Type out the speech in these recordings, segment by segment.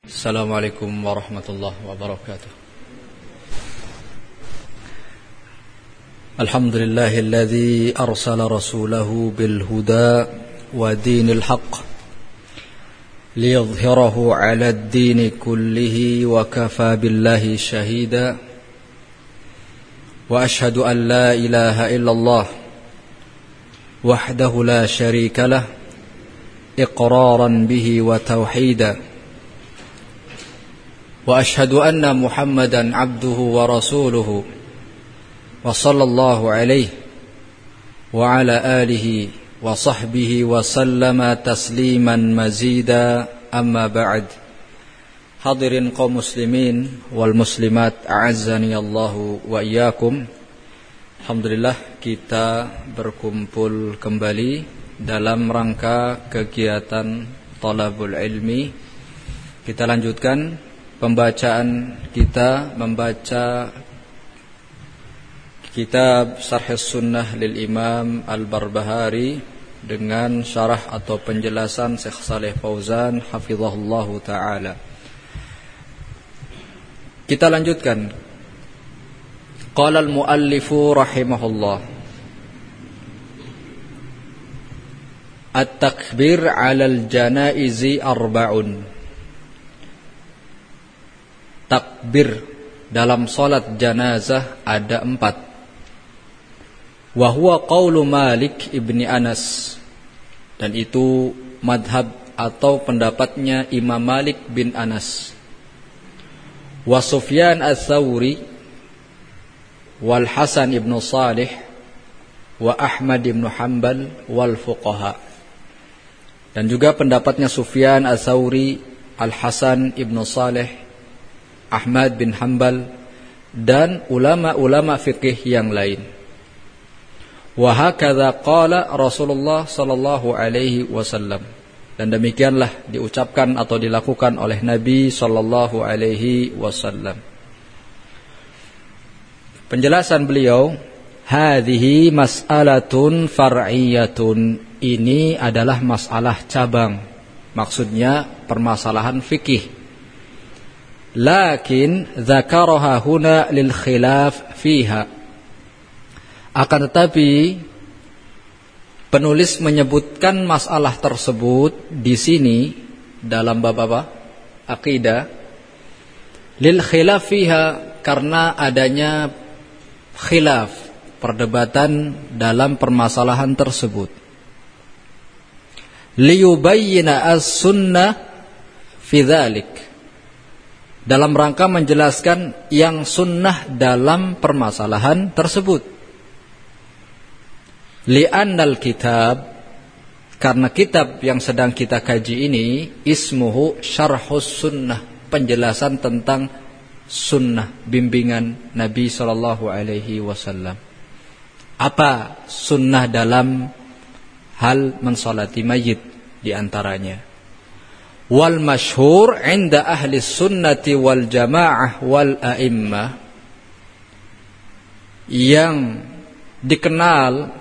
Assalamualaikum warahmatullahi wabarakatuh. Alhamdulillahilladzi arsala rasulahu bil huda wa dinil haqq liyadhhirahu 'ala ad-dini kullihi wa kafa billahi shahida. Wa ashhadu an la ilaha illallah wahdahu la syarika lah iqraran bihi wa tauhida. Wa ashhadu anna Muhammadan abduhu wa rasuluhu wa sallallahu alaihi wa ala alihi wa sahbihi wa sallama tasliman mazida, amma ba'd. Hadirin kaum muslimin wal muslimat, a'azzani Allahu wa iyyakum. Alhamdulillah kita berkumpul kembali dalam rangka kegiatan Thalabul Ilmi. Kita lanjutkan pembacaan kita membaca kitab Syarh Sunnah lil Imam Al-Barbahari dengan syarah atau penjelasan Syekh Shalih Fauzan hafizahullahu taala. Kita lanjutkan. Qala al-muallifu rahimahullah, at-takbir 'alal janaizi arba'un. Takbir dalam salat janazah ada 4. Wa huwa qaulu Malik ibni Anas, dan itu madhab atau pendapatnya Imam Malik bin Anas. Wa Sufyan ats-Tsauri wal Hasan ibn Salih wa Ahmad ibn Hanbal wal fuqaha. Dan juga pendapatnya Sufyan ats-Tsauri, Al Hasan ibn Salih, Ahmad bin Hanbal dan ulama-ulama fikih yang lain. Wa hakadha qala Rasulullah sallallahu alaihi wasallam, dan demikianlah diucapkan atau dilakukan oleh Nabi sallallahu alaihi wasallam. Penjelasan beliau, hadhihi mas'alatun far'iyyatun, ini adalah masalah cabang, maksudnya permasalahan fikih. Lakin dzakaraha huna lil khilaf fiha, akan tetapi penulis menyebutkan masalah tersebut di sini dalam bab apa? Aqidah. Lil khilaf fiha, karena adanya khilaf, perdebatan dalam permasalahan tersebut. Liyubayyina as-sunnah fi dzalik, dalam rangka menjelaskan yang sunnah dalam permasalahan tersebut. Li'annal kitab, karena kitab yang sedang kita kaji ini ismuhu syarhus sunnah, penjelasan tentang sunnah, bimbingan Nabi sallallahu alaihi wasallam. Apa sunnah dalam hal mensolati mayit di antaranya? Wal masyhur 'inda ahli sunnati wal jamaah wal a'immah, yang dikenal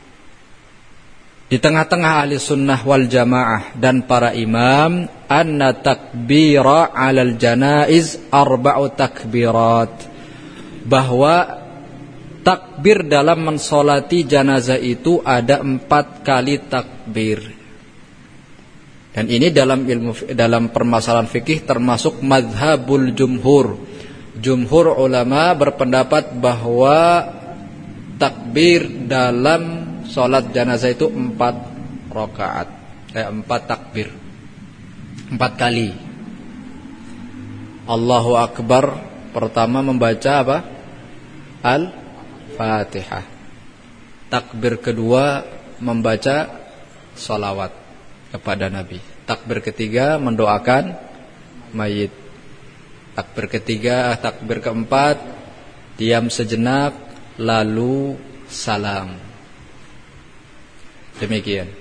di tengah-tengah ahli sunnah wal jamaah dan para imam, anna takbira 'alal janaiz arba'u takbirat, bahwa takbir dalam mensolati janazah itu ada 4 kali takbir. Dan ini dalam permasalahan fikih termasuk mazhabul jumhur. Jumhur ulama berpendapat bahwa takbir dalam salat janazah itu 4 rakaat, 4 takbir, 4 kali. Allahu Akbar pertama membaca apa? Al-Fatihah. Takbir kedua membaca salawat kepada Nabi. Takbir ketiga mendoakan mayit. Takbir keempat diam sejenak lalu salam. Demikian.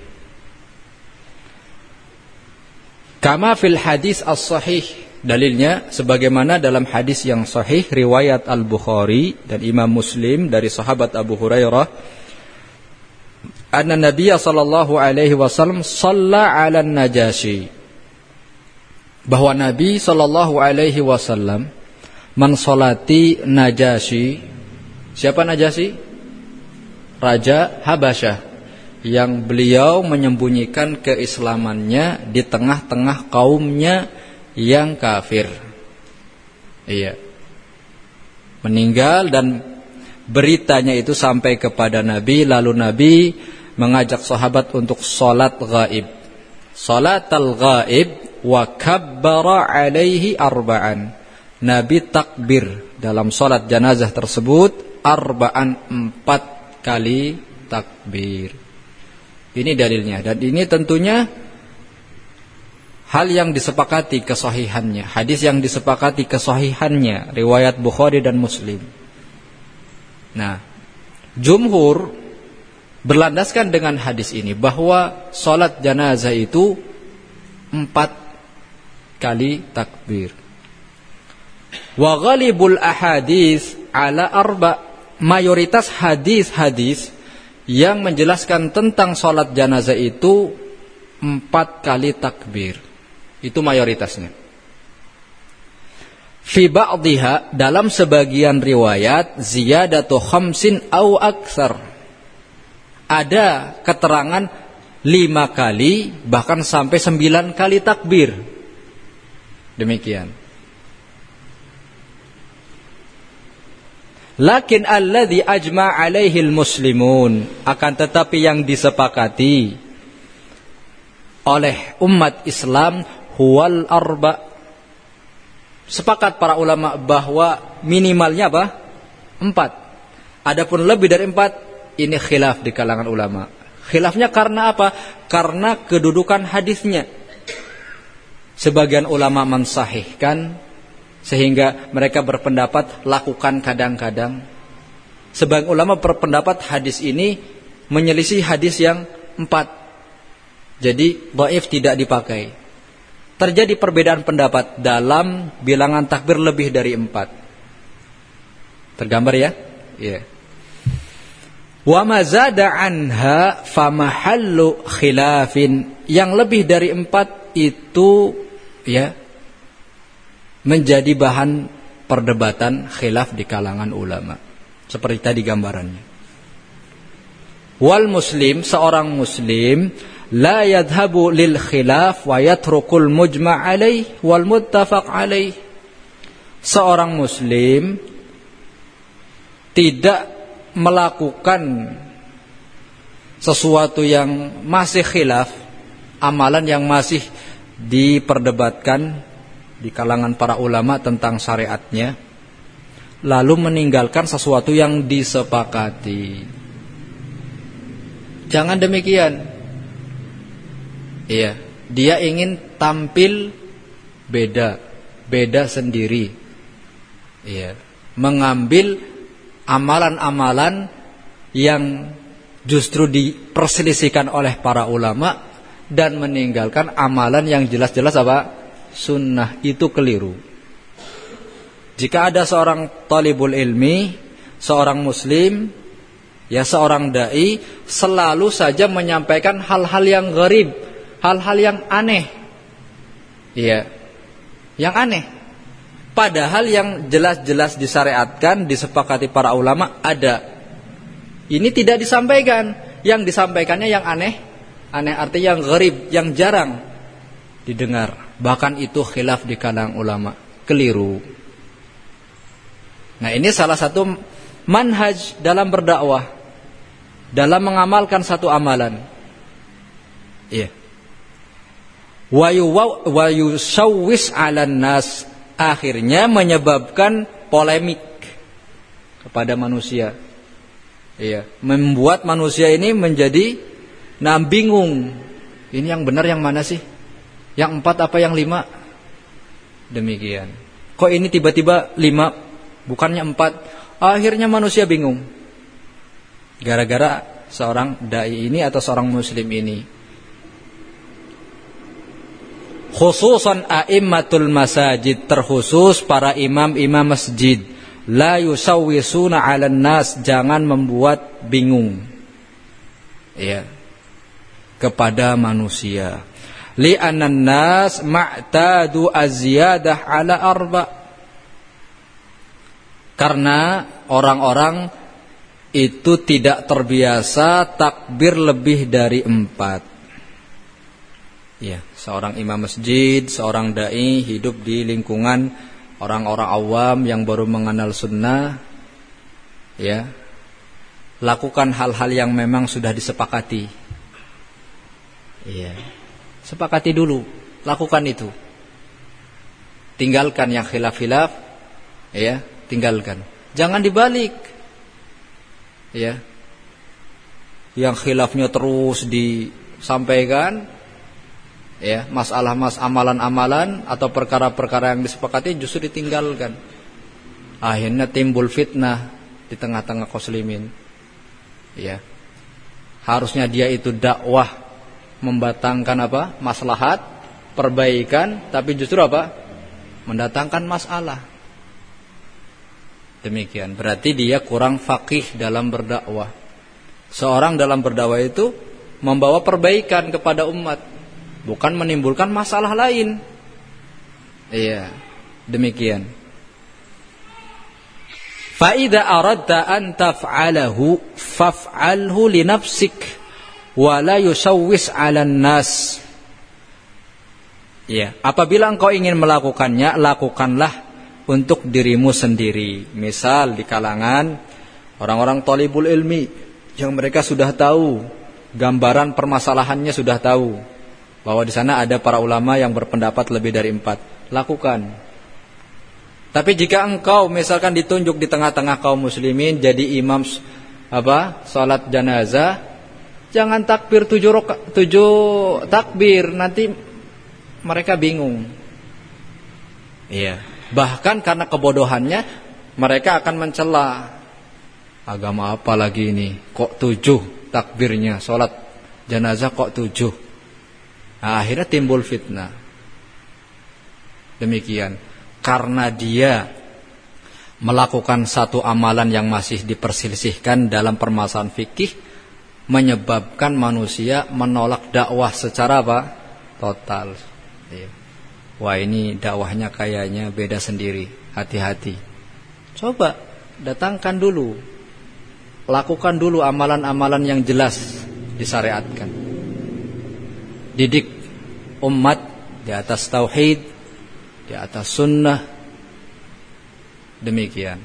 Kama fil hadis as-sahih, dalilnya sebagaimana dalam hadis yang sahih riwayat Al-Bukhari dan Imam Muslim dari sahabat Abu Hurairah, anna Nabiya sallallahu alaihi wasallam shalla 'alan Najasyi, bahwa Nabi sallallahu alaihi wasallam mensolati Najasyi. Siapa Najasyi? Raja Habasyah, yang beliau menyembunyikan keislamannya di tengah-tengah kaumnya yang kafir. Iya. Meninggal dan beritanya itu sampai kepada Nabi, lalu Nabi mengajak sahabat untuk salat ghaib. Salatal ghaib wa kabbara alaihi arba'an. Nabi takbir dalam salat jenazah tersebut arba'an, 4 kali takbir. Ini dalilnya, dan ini tentunya hal yang disepakati kesahihannya, hadis yang disepakati kesahihannya, riwayat Bukhari dan Muslim. Nah, jumhur berlandaskan dengan hadis ini bahwa salat jenazah itu 4 kali takbir. Wa ghalibul ahadits ala arba', mayoritas hadis-hadis yang menjelaskan tentang salat jenazah itu 4 kali takbir. Itu mayoritasnya. Fi ba'dihha, dalam sebagian riwayat, ziyadatu khamsin au aktsar. Ada keterangan 5 kali bahkan sampai 9 kali takbir. Demikian. Lakin alladhi ajma' alaihi muslimun, akan tetapi yang disepakati oleh umat Islam huwal arba'. Sepakat para ulama bahwa minimalnya apa? 4. Adapun lebih dari 4, ini khilaf di kalangan ulama. Khilafnya karena apa? Karena kedudukan hadisnya. Sebagian ulama mensahihkan, sehingga mereka berpendapat lakukan kadang-kadang. Sebagian ulama berpendapat hadis ini menyelisih hadis yang 4. Jadi dhaif, tidak dipakai. Terjadi perbedaan pendapat dalam bilangan takbir lebih dari 4. Tergambar ya? Iya. Wa ma zada anha fa mahallu khilafin. Yang lebih dari 4 itu ya menjadi bahan perdebatan khilaf di kalangan ulama. Seperti tadi gambarannya. Wal muslim, seorang muslim, la yadhabu lil khilaf wa yatrukul mujma' alaih wal muttafaq alaih. Seorang muslim tidak melakukan sesuatu yang masih khilaf, amalan yang masih diperdebatkan di kalangan para ulama tentang syariatnya, lalu meninggalkan sesuatu yang disepakati. Jangan demikian. Iya, dia ingin tampil beda sendiri. Iya, mengambil amalan-amalan yang justru diperselisihkan oleh para ulama dan meninggalkan amalan yang jelas-jelas apa? Sunnah. Itu keliru. Jika ada seorang talibul ilmi, seorang muslim, ya seorang dai, selalu saja menyampaikan hal-hal yang gharib, hal-hal yang aneh, ya, yang aneh. Padahal yang jelas-jelas disyariatkan, disepakati para ulama ada. Ini tidak disampaikan. Yang disampaikannya yang aneh, artinya yang gharib, yang jarang didengar. Bahkan itu khilaf di kalangan ulama. Keliru. Nah, ini salah satu manhaj dalam berdakwah, dalam mengamalkan satu amalan. Iya. Wa yusawwis 'alan nas, akhirnya menyebabkan polemik kepada manusia. Iya, membuat manusia ini menjadi bingung. Ini yang benar yang mana sih? Yang 4 apa yang 5? Demikian. Kok ini tiba-tiba 5, bukannya 4? Akhirnya manusia bingung. Gara-gara seorang dai ini atau seorang muslim ini. Khususan a'immatul masajid, terkhusus para imam-imam masjid. La yusawwisuna 'alan nas, jangan membuat bingung. Ya. Kepada manusia. li'annan nas ma'tadu az-ziyadah ala arba. Karena orang-orang itu tidak terbiasa takbir lebih dari 4. Ya, seorang imam masjid, seorang dai hidup di lingkungan orang-orang awam yang baru mengenal sunnah, ya, lakukan hal-hal yang memang sudah disepakati. Ya, sepakati dulu, lakukan itu. Tinggalkan yang khilaf-khilaf, ya, tinggalkan. Jangan dibalik. Ya. Yang khilafnya terus disampaikan, ya, amalan-amalan atau perkara-perkara yang disepakati justru ditinggalkan. Akhirnya timbul fitnah di tengah-tengah kaum muslimin. Ya. Harusnya dia itu dakwah membatangkan apa? Maslahat, perbaikan, tapi justru apa? Mendatangkan masalah. Demikian, berarti dia kurang faqih dalam berdakwah. Seorang dalam berdakwah itu membawa perbaikan kepada umat, bukan menimbulkan masalah lain. Iya, demikian. Fa idza aradta an taf'alahu faf'alhu li nafsik wa la yusawwis 'alan nas. Ya, apabila engkau ingin melakukannya, lakukanlah untuk dirimu sendiri. Misal di kalangan orang-orang thalibul ilmi yang mereka sudah tahu gambaran permasalahannya, sudah tahu bahwa di sana ada para ulama yang berpendapat lebih dari 4. Lakukan. Tapi jika engkau misalkan ditunjuk di tengah-tengah kaum muslimin jadi imam salat janazah, jangan takbir 7 takbir, nanti mereka bingung. Iya. Bahkan karena kebodohannya mereka akan mencela, agama apa lagi ini, kok 7 takbirnya, sholat jenazah kok 7. Nah, akhirnya timbul fitnah. Demikian, karena dia melakukan satu amalan yang masih diperselisihkan dalam permasalahan fikih, menyebabkan manusia menolak dakwah secara apa? Total. Wah, ini dakwahnya kayaknya beda sendiri. Hati-hati. Coba datangkan dulu, lakukan dulu amalan-amalan yang jelas disyariatkan. Didik umat di atas tauhid, di atas sunnah. Demikian.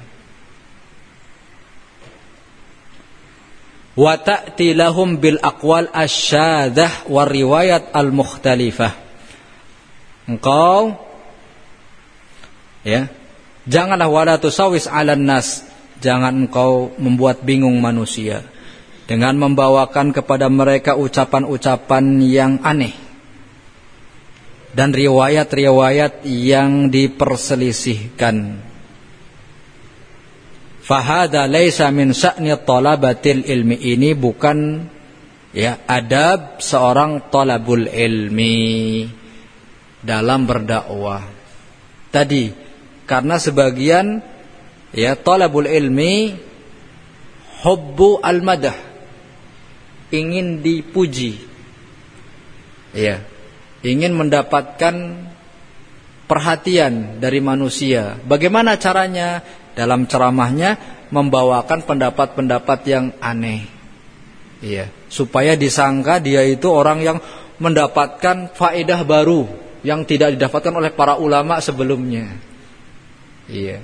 Wa ta'ti lahum bil aqwal asy-syadzah war riwayat al-mukhtalifah. Engkau, ya, janganlah wala tusawis 'alan nas, jangan engkau membuat bingung manusia dengan membawakan kepada mereka ucapan-ucapan yang aneh dan riwayat-riwayat yang diperselisihkan. Fahada laisa min sya'ni talabatil ilmi, ini bukan, ya, adab seorang talabul ilmi dalam berdakwah. Tadi karena sebagian, ya, talabul ilmi hubbu al-madah, ingin dipuji, ya, ingin mendapatkan perhatian dari manusia. Bagaimana caranya? Dalam ceramahnya membawakan pendapat-pendapat yang aneh, ya, supaya disangka dia itu orang yang mendapatkan faedah baru yang tidak didapatkan oleh para ulama sebelumnya. Iya.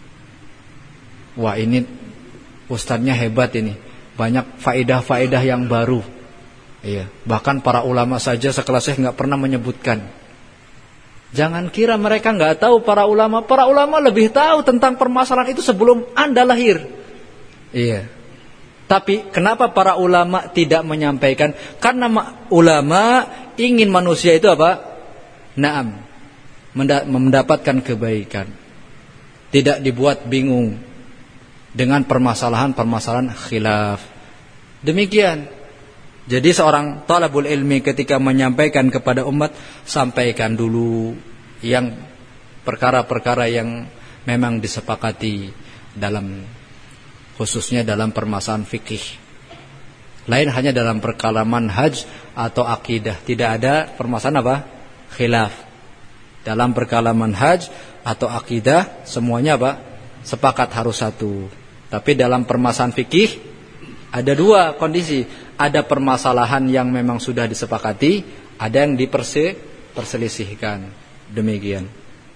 Wah, ini ustadznya hebat ini. Banyak faedah-faedah yang baru. Iya. Bahkan para ulama saja sekelas saya nggak pernah menyebutkan. Jangan kira mereka nggak tahu para ulama. Para ulama lebih tahu tentang permasalahan itu sebelum Anda lahir. Iya. Tapi kenapa para ulama tidak menyampaikan? Karena ulama ingin manusia itu apa? Naam, mendapatkan kebaikan. Tidak dibuat bingung dengan permasalahan-permasalahan khilaf. Demikian. Jadi seorang talabul ilmi ketika menyampaikan kepada umat, sampaikan dulu yang perkara-perkara yang memang disepakati dalam, khususnya dalam permasalahan fikih. Lain hanya dalam perkara manhaj atau akidah. Tidak ada permasalahan apa? Khilaf. Dalam perkara manhaj atau akidah semuanya apa? Sepakat harus satu. Tapi dalam permasalahan fikih ada dua kondisi. Ada permasalahan yang memang sudah disepakati, ada yang diperselisihkan. Demikian.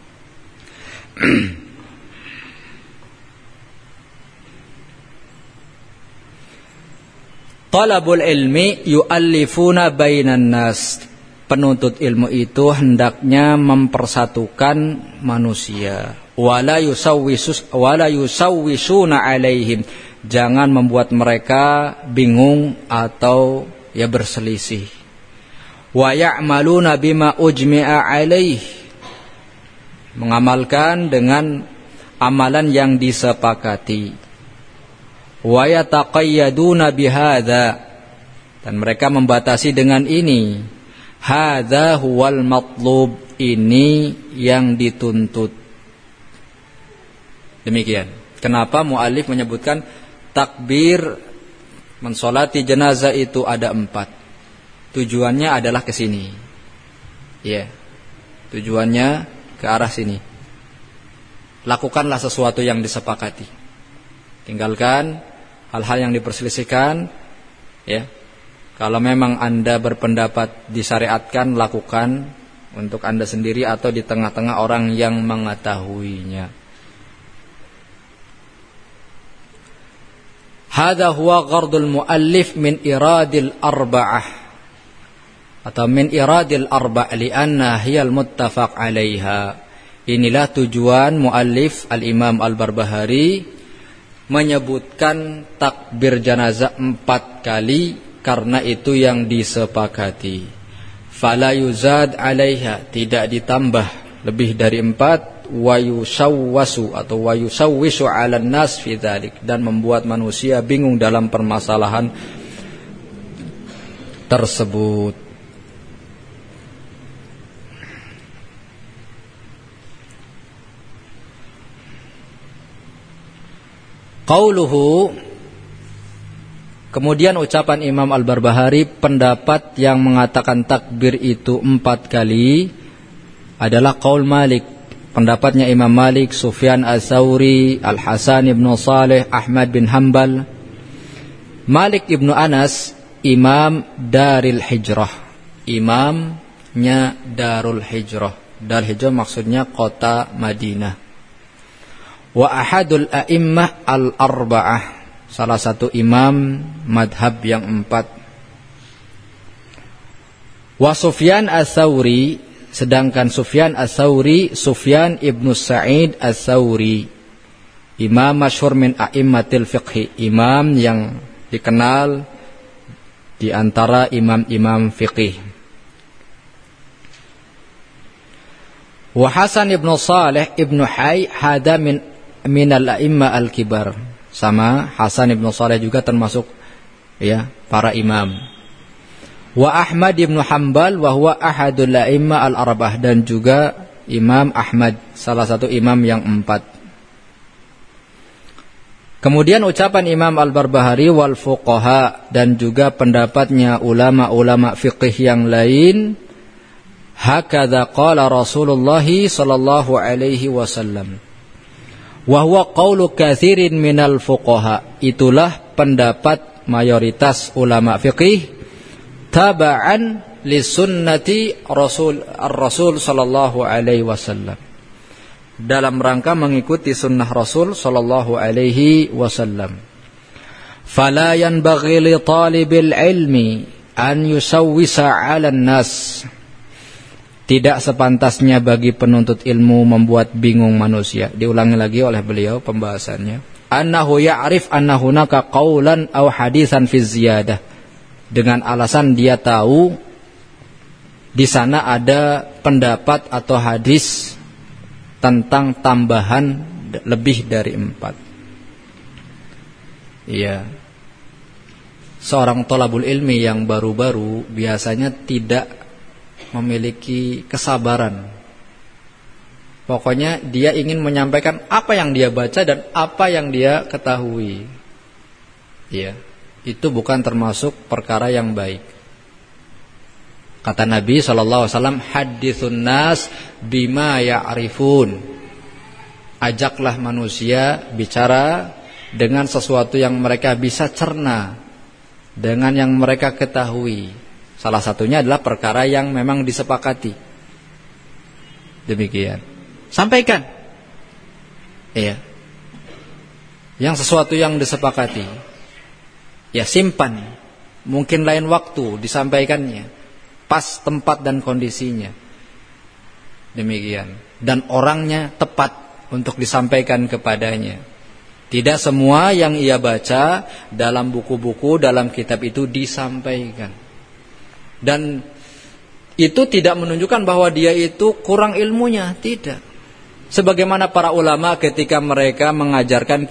Talabul ilmi yu'allifuna bainan nas. Penuntut ilmu itu hendaknya mempersatukan manusia. Wala yusawwisuna alaihim. Jangan membuat mereka bingung atau ya berselisih. Wa ya'maluna bima ujmi'a alaih. Mengamalkan dengan amalan yang disepakati. Wa yataqayyaduna bihadza, dan mereka membatasi dengan ini. Hadza huwal matlub, ini yang dituntut. Demikian. Kenapa muallif menyebutkan takbir mensolati jenazah itu ada 4. Tujuannya adalah ke sini. Ya. Tujuannya ke arah sini. Lakukanlah sesuatu yang disepakati. Tinggalkan hal-hal yang diperselisihkan, ya. Kalau memang Anda berpendapat disyariatkan, lakukan untuk Anda sendiri atau di tengah-tengah orang yang mengetahuinya. Hadza huwa ghardul muallif min iradil arba'ah, atau min iradil arba' li'anna hiyal muttafaq 'alaiha. Inilah tujuan muallif Al-Imam Al-Barbahari menyebutkan takbir janazah 4 kali karena itu yang disepakati. Fala yuzad 'alaiha, tidak ditambah lebih dari 4. Wa yusawwasu atau wa yusawwisu 'alan nas fi dzalik, dan membuat manusia bingung dalam permasalahan tersebut. Qauluhu, kemudian ucapan Imam Al-Barbahari, pendapat yang mengatakan takbir itu 4 kali adalah qaul Malik, pendapatnya Imam Malik, Sufyan Ats-Tsauri, Al-Hasan ibn Saleh, Ahmad bin Hanbal. Malik ibn Anas imam Daril Hijrah, imamnya Darul Hijrah. Darul Hijrah maksudnya kota Madinah. Wa ahadul a'immah al-arba'ah, salah satu imam madhab yang 4. Wa Sufyan Ats-Tsauri, sedangkan Sufyan Ats-Tsauri, Sufyan ibnu Sa'id Ats-Tsauri, imam masyhur min a'immatil fiqhi, imam yang dikenal di antara imam-imam fiqih. Wa Hasan ibnu Saleh ibnu Hay hada min al-a'imma al-kibar, sama Hasan ibn Saleh juga termasuk ya para imam. Wa Ahmad ibn Hanbal wa huwa ahadul a'imma al-arba'ah, dan juga Imam Ahmad, salah satu imam yang 4. Kemudian ucapan Imam Al-Barbahari wal fuqaha, dan juga pendapatnya ulama-ulama fiqih yang lain. Hakadza qala Rasulullah sallallahu alaihi wasallam. Wa huwa qaulu katsirin minal fuqaha, itulah pendapat mayoritas ulama fiqih taba'an li sunnati Rasul sallallahu alaihi wasallam, dalam rangka mengikuti sunnah Rasul sallallahu alaihi wasallam. Fala yanbaghi li talibil ilmi an yusawwisa 'alan nas, tidak sepantasnya bagi penuntut ilmu membuat bingung manusia. Diulangi lagi oleh beliau pembahasannya. Annahu ya'rif anna hunaka qaulan aw hadisan fi ziyadah, dengan alasan dia tahu di sana ada pendapat atau hadis tentang tambahan lebih dari 4. Iya. Seorang thalabul ilmi yang baru-baru biasanya tidak memiliki kesabaran. Pokoknya dia ingin menyampaikan apa yang dia baca dan apa yang dia ketahui. Ya. itu bukan termasuk perkara yang baik. Kata Nabi SAW, hadithun nas bima ya'rifun. Ajaklah manusia bicara dengan sesuatu yang mereka bisa cerna, dengan yang mereka ketahui. Salah satunya adalah perkara yang memang disepakati. Demikian. Sampaikan. Iya. Yang sesuatu yang disepakati, ya simpan. Mungkin lain waktu disampaikannya, pas tempat dan kondisinya. Demikian. Dan orangnya tepat untuk disampaikan kepadanya. Tidak semua yang ia baca dalam buku-buku, dalam kitab itu disampaikan. Dan itu tidak menunjukkan bahwa dia itu kurang ilmunya, tidak. Sebagaimana para ulama ketika mereka mengajarkan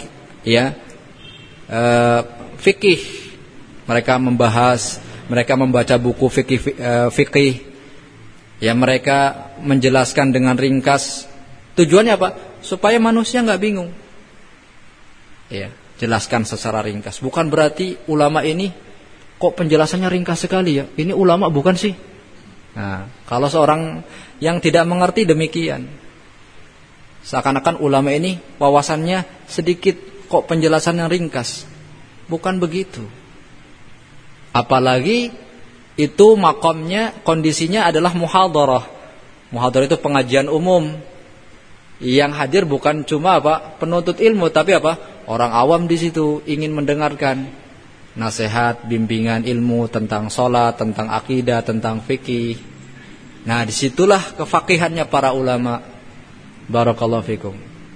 fikih, mereka membahas, mereka membaca buku fikih, ya mereka menjelaskan dengan ringkas. Tujuannya apa? Supaya manusia nggak bingung. Ya, jelaskan secara ringkas. Bukan berarti ulama ini kok penjelasannya ringkas sekali ya. Ini ulama bukan sih? Nah, kalau seorang yang tidak mengerti demikian, seakan-akan ulama ini wawasannya sedikit, kok penjelasannya ringkas. Bukan begitu. Apalagi itu makomnya, kondisinya adalah muhadharah. Muhadharah itu pengajian umum. Yang hadir bukan cuma penuntut ilmu, tapi orang awam di situ ingin mendengarkan nasihat, bimbingan ilmu tentang sholat, tentang akidah, tentang fikih. Nah, disitulah kefaqihannya para ulama. Barakallahu fikum.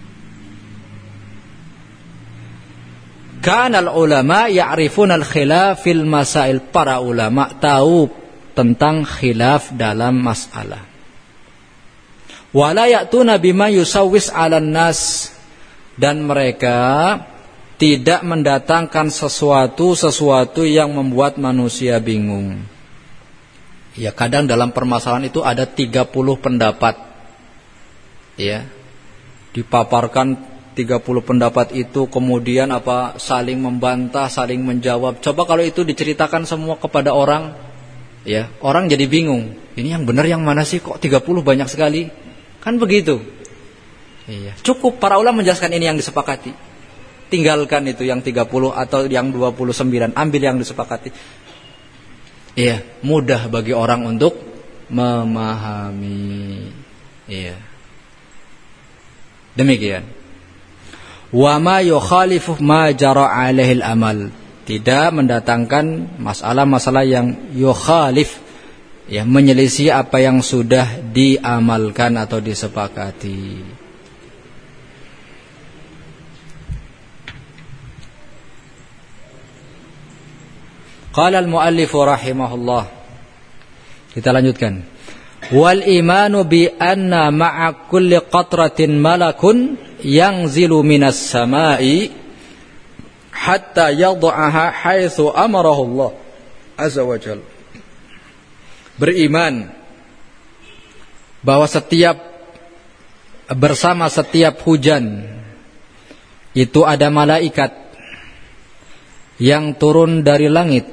Kanal ulama ya'rifun al-khilaf fil masail. Para ulama tahu tentang khilaf dalam masalah. Wala ya'tuna bima yusawwis 'alan nas. Dan mereka tidak mendatangkan sesuatu yang membuat manusia bingung. Ya, kadang dalam permasalahan itu ada 30 pendapat. Ya. Dipaparkan 30 pendapat itu, kemudian saling membantah, saling menjawab. Coba kalau itu diceritakan semua kepada orang, ya, orang jadi bingung. Ini yang benar yang mana sih, kok 30 banyak sekali? Kan begitu. Iya. Cukup para ulama menjelaskan ini yang disepakati. Tinggalkan itu yang 30 atau yang 29, ambil yang disepakati. Iya, mudah bagi orang untuk memahami. Iya. Demikian. Wa ma yukhalifu ma jara 'alaihi al-amal. Tidak mendatangkan masalah-masalah yang yukhalif, ya, menyelisih apa yang sudah diamalkan atau disepakati. Qala al-muallif rahimahullah. Kita lanjutkan. Wal imanu bi anna ma'a kulli qatratin malakun yanzilu minas samai hatta yad'aha haitsu amarahu Allah azza wa jalla. Beriman bahwa bersama setiap hujan itu ada malaikat yang turun dari langit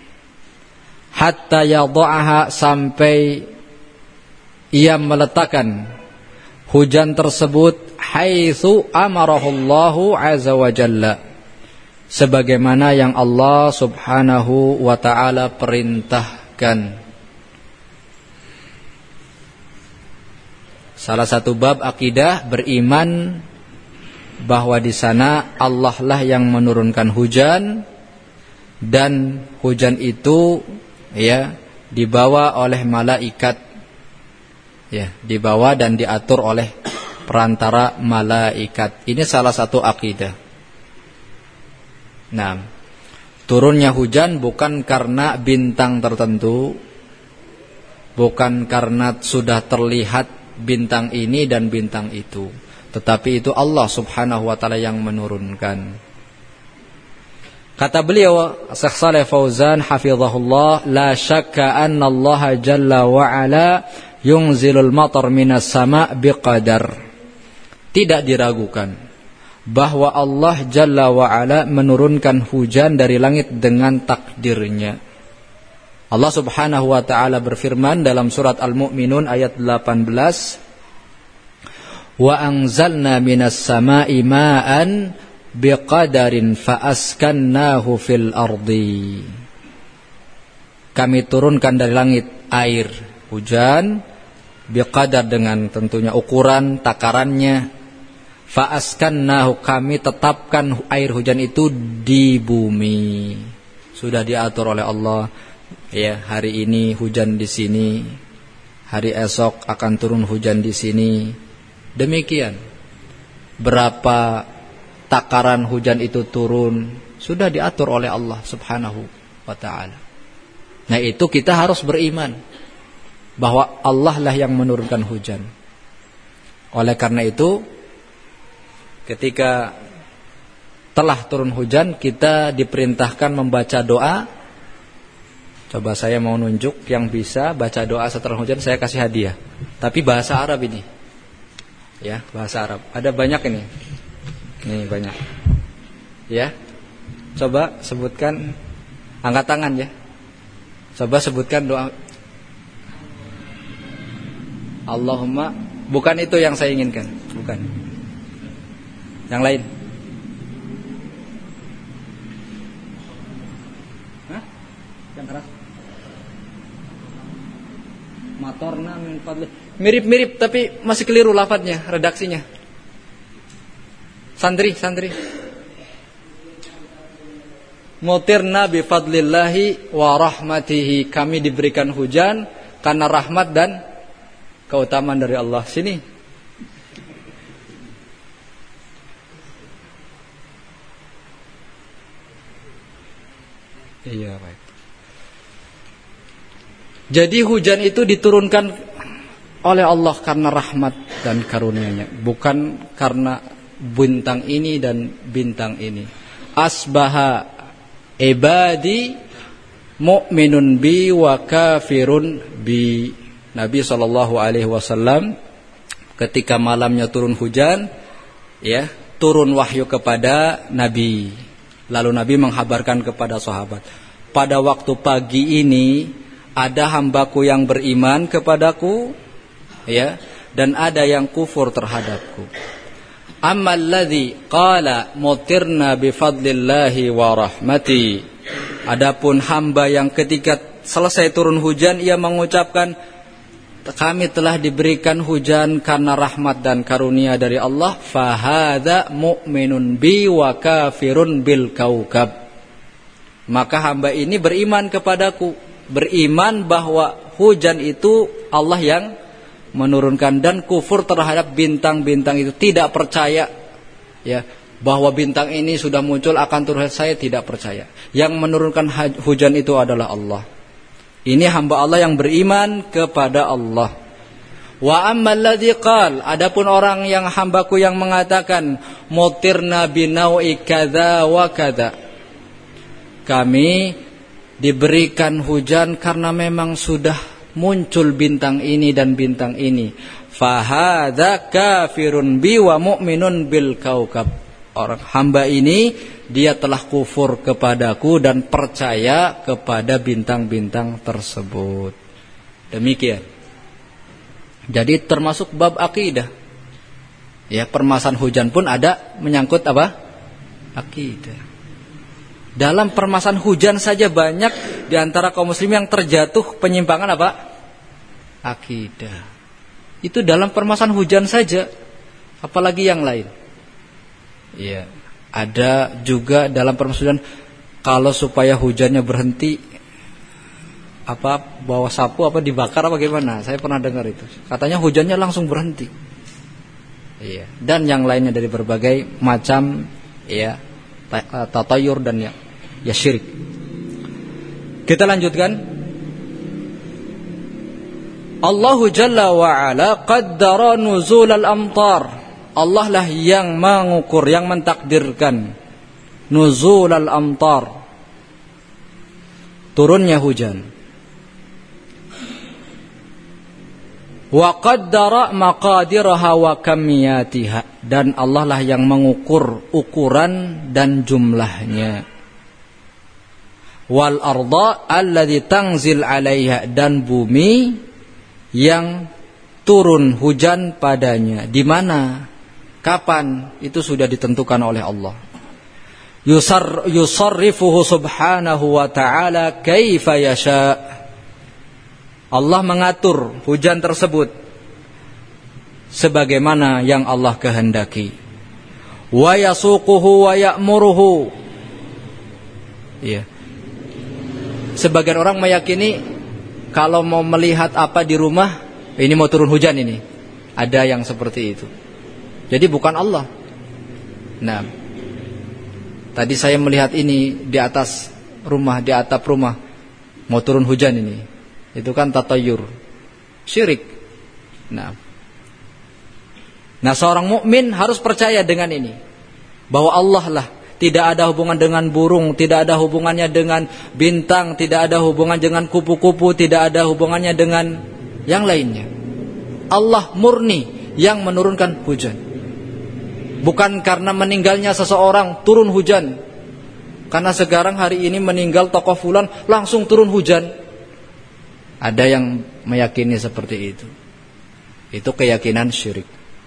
hatta yadha'aha, sampai ia meletakkan hujan tersebut haitsu amarahullahu azza wa jalla, sebagaimana yang Allah subhanahu wa ta'ala perintahkan. Salah satu bab akidah, beriman bahwa di sana Allah lah yang menurunkan hujan, dan hujan itu dibawa oleh malaikat, dibawa dan diatur oleh perantara malaikat. Ini salah satu akidah. Nah, turunnya hujan bukan karena bintang tertentu, bukan karena sudah terlihat bintang ini dan bintang itu, tetapi itu Allah subhanahu wa ta'ala yang menurunkan. Kata beliau Syekh Shalih Fauzan hafizahullah, la syakka anna Allah jalla wa ala yunzilul matar minas sama' biqadar. Tidak diragukan bahwa Allah Jalla wa Ala menurunkan hujan dari langit dengan takdirnya. Allah Subhanahu wa taala berfirman dalam surat Al-Mu'minun ayat 18, "Wa anzalna minas sama'i ma'an biqadarin fa'askannahu fil ardi." Kami turunkan dari langit air hujan biqadar dengan tentunya ukuran takarannya. Fa'askannahu, kami tetapkan air hujan itu di bumi. Sudah diatur oleh Allah. Ya, hari ini hujan di sini, hari esok akan turun hujan di sini. Demikian. Berapa takaran hujan itu turun sudah diatur oleh Allah Subhanahu wa taala. Nah, itu kita harus beriman bahwa Allah lah yang menurunkan hujan. Oleh karena itu, ketika telah turun hujan, kita diperintahkan membaca doa. Coba saya mau nunjuk yang bisa baca doa setelah hujan, saya kasih hadiah. Tapi bahasa Arab ini. Ya, bahasa Arab. Ada banyak ini. Nih banyak. Ya. Coba sebutkan, angkat tangan ya. Coba sebutkan doa. Allahumma, bukan itu yang saya inginkan, bukan. Yang lain. Hah? Yang keras. Matorna min fadli. Mirip-mirip tapi masih keliru lafadznya, redaksinya. Santri. Mutirna bi fadlillahi wa rahmatihi. Kami diberikan hujan karena rahmat dan keutamaan dari Allah. Sini. Iya, baik. Jadi hujan itu diturunkan oleh Allah karena rahmat dan karunia-Nya, bukan karena bintang ini dan bintang ini. Asbaha ibadi mu'minun bi wa kafirun bi. Nabi SAW ketika malamnya turun hujan, ya, turun wahyu kepada Nabi. Lalu Nabi menghabarkan kepada sahabat, pada waktu pagi ini ada hambaku yang beriman kepadaku, ya, dan ada yang kufur terhadapku. Ammal ladzi qala mutirna bi fadlillahi wa rahmati. Adapun hamba yang ketika selesai turun hujan ia mengucapkan, kami telah diberikan hujan karena rahmat dan karunia dari Allah. Fahadha mu'minun bi wa kafirun bil kaukab. Maka hamba ini beriman kepadaku, beriman bahwa hujan itu Allah yang menurunkan, dan kufur terhadap bintang-bintang itu, tidak percaya, ya, bahwa bintang ini sudah muncul akan turun. Saya tidak percaya. Yang menurunkan hujan itu adalah Allah. Ini hamba Allah yang beriman kepada Allah. Wa ammal ladzi qal, adapun orang yang hambaku yang mengatakan mutirna binau'i kadza wa kadza. Kami diberikan hujan karena memang sudah muncul bintang ini dan bintang ini. Fahadza kafirun bi wa mu'minun bil kaukab. Orang hamba ini dia telah kufur kepadaku dan percaya kepada bintang-bintang tersebut. Demikian. Jadi termasuk bab akidah. Ya, permasalahan hujan pun ada menyangkut apa? Akidah. Dalam permasalahan hujan saja banyak di antara kaum muslim yang terjatuh penyimpangan apa? Akidah. Itu dalam permasalahan hujan saja, apalagi yang lain. Iya, ada juga dalam permasalahan kalau supaya hujannya berhenti, apa bawa sapu apa dibakar apa gimana? Saya pernah dengar itu. Katanya hujannya langsung berhenti. Iya, dan yang lainnya dari berbagai macam, ya, tatayur dan ya syirik. Kita lanjutkan. Allahu Jalla wa Ala qaddara nuzul al-amtar. Allah lah yang mengukur, yang mentakdirkan nuzul al-amtar, turunnya hujan. Wa qaddara maqadiraha wa kamiyatiha, dan Allah lah yang mengukur ukuran dan jumlahnya. Wal arda alladzi tanzil 'alaiha, dan bumi yang turun hujan padanya. Di mana? Kapan? Itu sudah ditentukan oleh Allah. Yusarrifuhu subhanahu wa ta'ala kaifa yasha. Allah mengatur hujan tersebut sebagaimana yang Allah kehendaki. Wa yasuquhu wa ya'muruhu. Ya. Sebagian orang meyakini kalau mau melihat apa di rumah, ini mau turun hujan ini. Ada yang seperti itu. Jadi bukan Allah. Nah, tadi saya melihat ini di atas rumah, di atap rumah, mau turun hujan ini. Itu kan tatayur, syirik. Nah, seorang mukmin harus percaya dengan ini, bahwa Allah lah, tidak ada hubungan dengan burung, tidak ada hubungannya dengan bintang, tidak ada hubungan dengan kupu-kupu, tidak ada hubungannya dengan yang lainnya. Allah murni yang menurunkan hujan. Bukan karena meninggalnya seseorang turun hujan. Karena sekarang hari ini meninggal tokoh fulan langsung turun hujan. Ada yang meyakini seperti itu. Itu keyakinan syirik.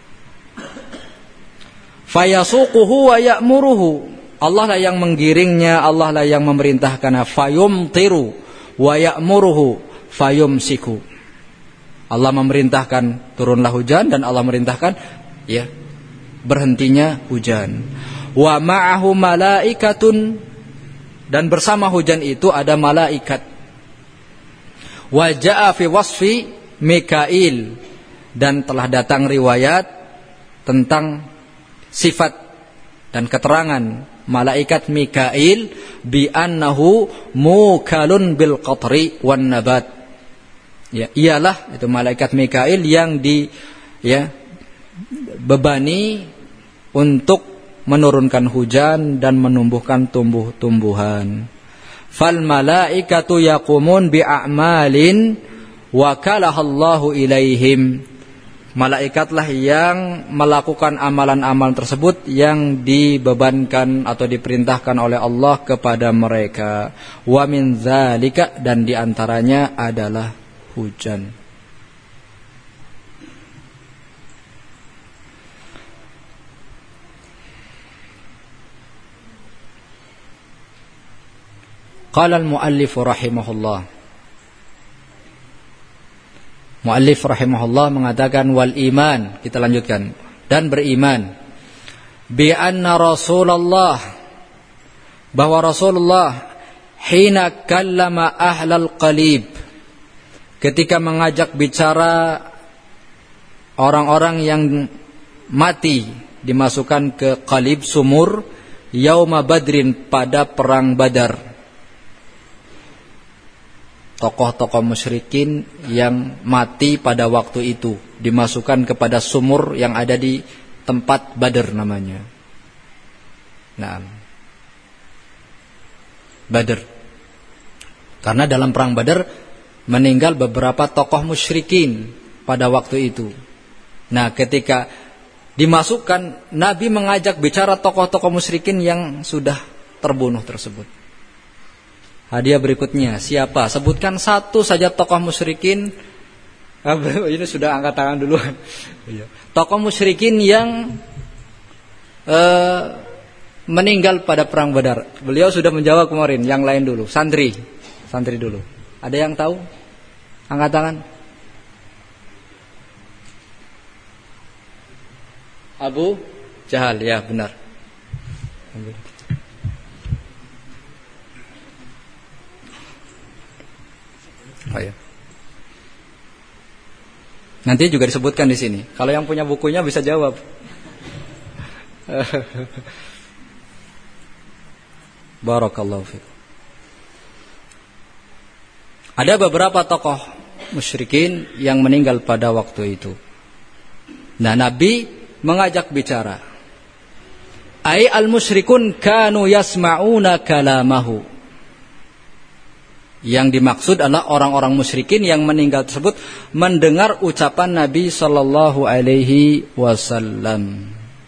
Fayasuquhu wa ya'muruhu. Allah lah yang menggiringnya, Allah lah yang memerintahkannya. Fayumtiru wa ya'muruhu fayumsiku. Allah memerintahkan turunlah hujan, dan Allah memerintahkan ya berhentinya hujan. Wa ma'ahu malaikatun, dan bersama hujan itu ada malaikat. Wa ja'a fi wasfi Mikail, dan telah datang riwayat tentang sifat dan keterangan malaikat Mikail bi annahu mukalun bil qatri wan nabat. Ya, ialah itu malaikat Mikail yang bebani untuk menurunkan hujan dan menumbuhkan tumbuh-tumbuhan. Fal malaikatu yaqumun bi a'malin wakalahallahu ilaihim. Malaikatlah yang melakukan amalan-amalan tersebut yang dibebankan atau diperintahkan oleh Allah kepada mereka. Wa min dzalika, dan diantaranya adalah hujan. Qala al-muallif rahimahullah. Muallif rahimahullah mengatakan wal iman, kita lanjutkan, dan beriman bi anna Rasulullah, bahwa Rasulullah hina kallama ahlal qalib, ketika mengajak bicara orang-orang yang mati dimasukkan ke qalib sumur yauma badrin, pada perang Badar. Tokoh-tokoh musyrikin yang mati pada waktu itu dimasukkan kepada sumur yang ada di tempat Badar namanya. Nah, Badar. Karena dalam perang Badar meninggal beberapa tokoh musyrikin pada waktu itu. Nah, ketika dimasukkan, Nabi mengajak bicara tokoh-tokoh musyrikin yang sudah terbunuh tersebut. Hadiah berikutnya, siapa? Sebutkan satu saja tokoh musyrikin. Ini sudah angkat tangan duluan. Tokoh musyrikin yang meninggal pada perang Badar. Beliau sudah menjawab kemarin. Yang lain dulu, santri dulu. Ada yang tahu? Angkat tangan. Abu Jahal, ya benar. Oh, ya. Nanti juga disebutkan di sini. Kalau yang punya bukunya bisa jawab. Barakallahu fiik. Ada beberapa tokoh musyrikin yang meninggal pada waktu itu. Nah, Nabi mengajak bicara. Ai al-musyrikun kanu yasma'una kalamahu. Yang dimaksud adalah orang-orang musyrikin yang meninggal tersebut mendengar ucapan Nabi sallallahu alaihi wasallam.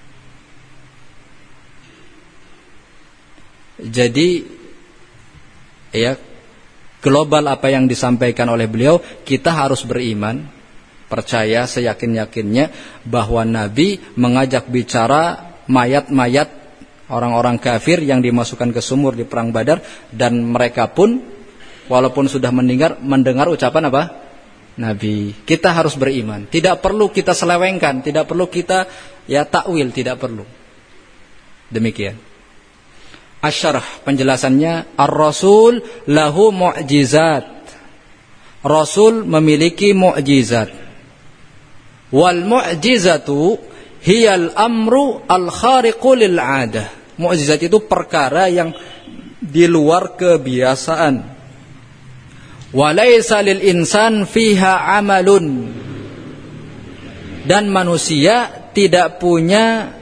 Jadi ya, global apa yang disampaikan oleh beliau, kita harus beriman, percaya seyakin-yakinnya bahwa Nabi mengajak bicara mayat-mayat orang-orang kafir yang dimasukkan ke sumur di perang Badar, dan mereka pun walaupun sudah mendengar ucapan apa? Nabi. Kita harus beriman. Tidak perlu kita selewengkan, tidak perlu kita takwil, tidak perlu. Demikian. Asyarah penjelasannya, ar-rasul lahu mu'jizat. Rasul memiliki mu'jizat. Wal mu'jizatu hiyal amru al-khariqu lil 'adah. Mu'jizat itu perkara yang di luar kebiasaan. Walaysa lil insan fiha amalun. Dan manusia tidak punya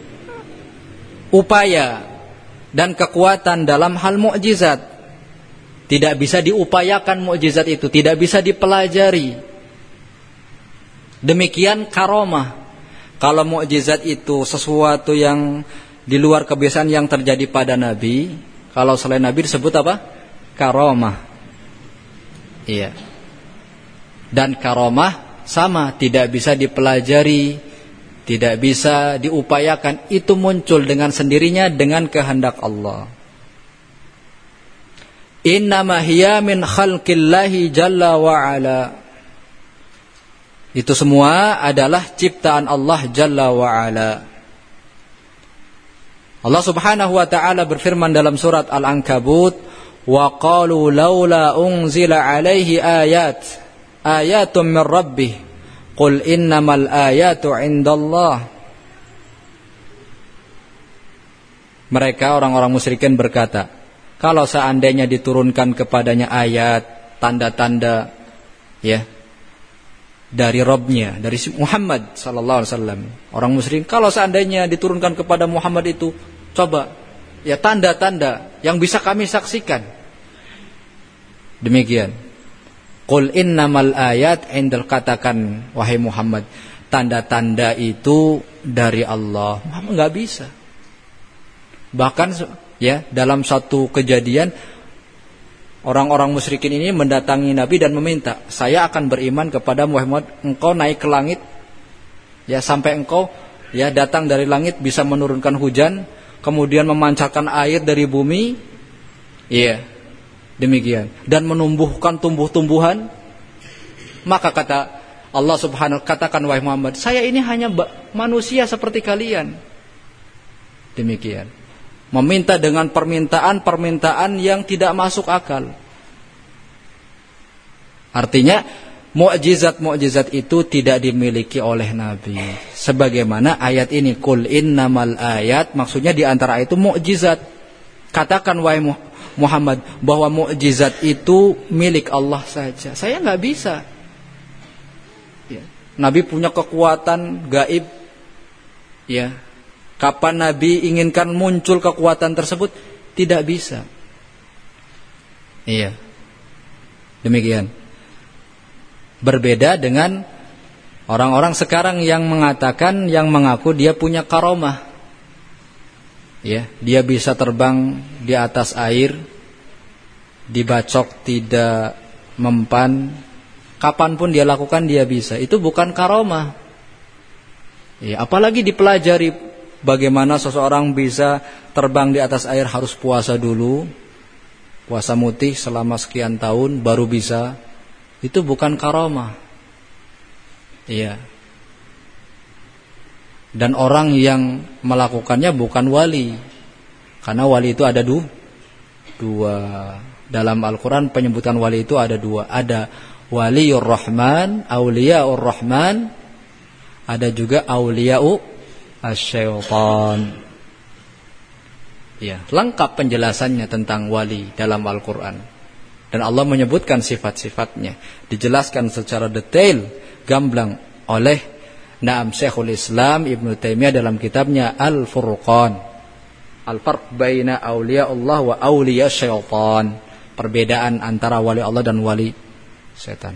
upaya dan kekuatan dalam hal mukjizat. Tidak bisa diupayakan mukjizat itu, tidak bisa dipelajari. Demikian karomah. Kalau mukjizat itu sesuatu yang di luar kebiasaan yang terjadi pada Nabi, kalau selain Nabi disebut apa? Karomah. Iya. Dan karomah sama, tidak bisa dipelajari, tidak bisa diupayakan, itu muncul dengan sendirinya dengan kehendak Allah. Innama hiya min khalqillahi jalla wa ala. Itu semua adalah ciptaan Allah jalla wa ala. Allah Subhanahu wa taala berfirman dalam surat Al-Ankabut, wa qalu laula unzila alaihi ayatun min rabbih qul innamal ayatu indallah. Mereka orang-orang musyrikin berkata, kalau seandainya diturunkan kepadanya ayat, tanda-tanda dari Rabb-nya, dari Muhammad sallallahu alaihi wasallam. Orang musyrik, kalau seandainya diturunkan kepada Muhammad itu, coba tanda-tanda yang bisa kami saksikan. Demikian. Qul innamal ayat indal, katakan wahai Muhammad, tanda-tanda itu dari Allah. Muhammad enggak bisa. Bahkan dalam satu kejadian orang-orang musyrikin ini mendatangi Nabi dan meminta, saya akan beriman kepada Muhammad, engkau naik ke langit sampai engkau datang dari langit bisa menurunkan hujan, kemudian memancarkan air dari bumi, demikian, dan menumbuhkan tumbuh-tumbuhan. Maka kata Allah Subhanahu, katakan wahai Muhammad, saya ini hanya manusia seperti kalian. Demikian. Meminta dengan permintaan yang tidak masuk akal. Artinya mukjizat-mukjizat itu tidak dimiliki oleh Nabi. Sebagaimana ayat ini, qul innamal ayat, maksudnya di antara itu mukjizat. Katakan wahai Muhammad bahwa mukjizat itu milik Allah saja. Saya enggak bisa. Nabi punya kekuatan gaib. Kapan Nabi inginkan muncul kekuatan tersebut, tidak bisa. Demikian. Berbeda dengan orang-orang sekarang yang mengatakan, yang mengaku dia punya karomah. Dia bisa terbang di atas air, dibacok tidak mempan, kapanpun dia lakukan dia bisa. Itu bukan karomah. Apalagi dipelajari. Bagaimana seseorang bisa terbang di atas air, harus puasa dulu, puasa mutih selama sekian tahun baru bisa. Itu bukan karomah. Dan orang yang melakukannya bukan wali. Karena wali itu ada dua. Dalam Al-Quran penyebutan wali itu ada dua. Ada waliyur rahman, auliyaur rahman. Ada juga auliya'u asyaitan. Lengkap penjelasannya tentang wali dalam Al-Quran. Dan Allah menyebutkan sifat-sifatnya, dijelaskan secara detail, gamblang oleh Syekhul Islam Ibnu Taimiyah dalam kitabnya Al-Furqan, Al-Farq baina awliya Allah wa awliya syaitan. perbedaan antara wali Allah dan wali setan.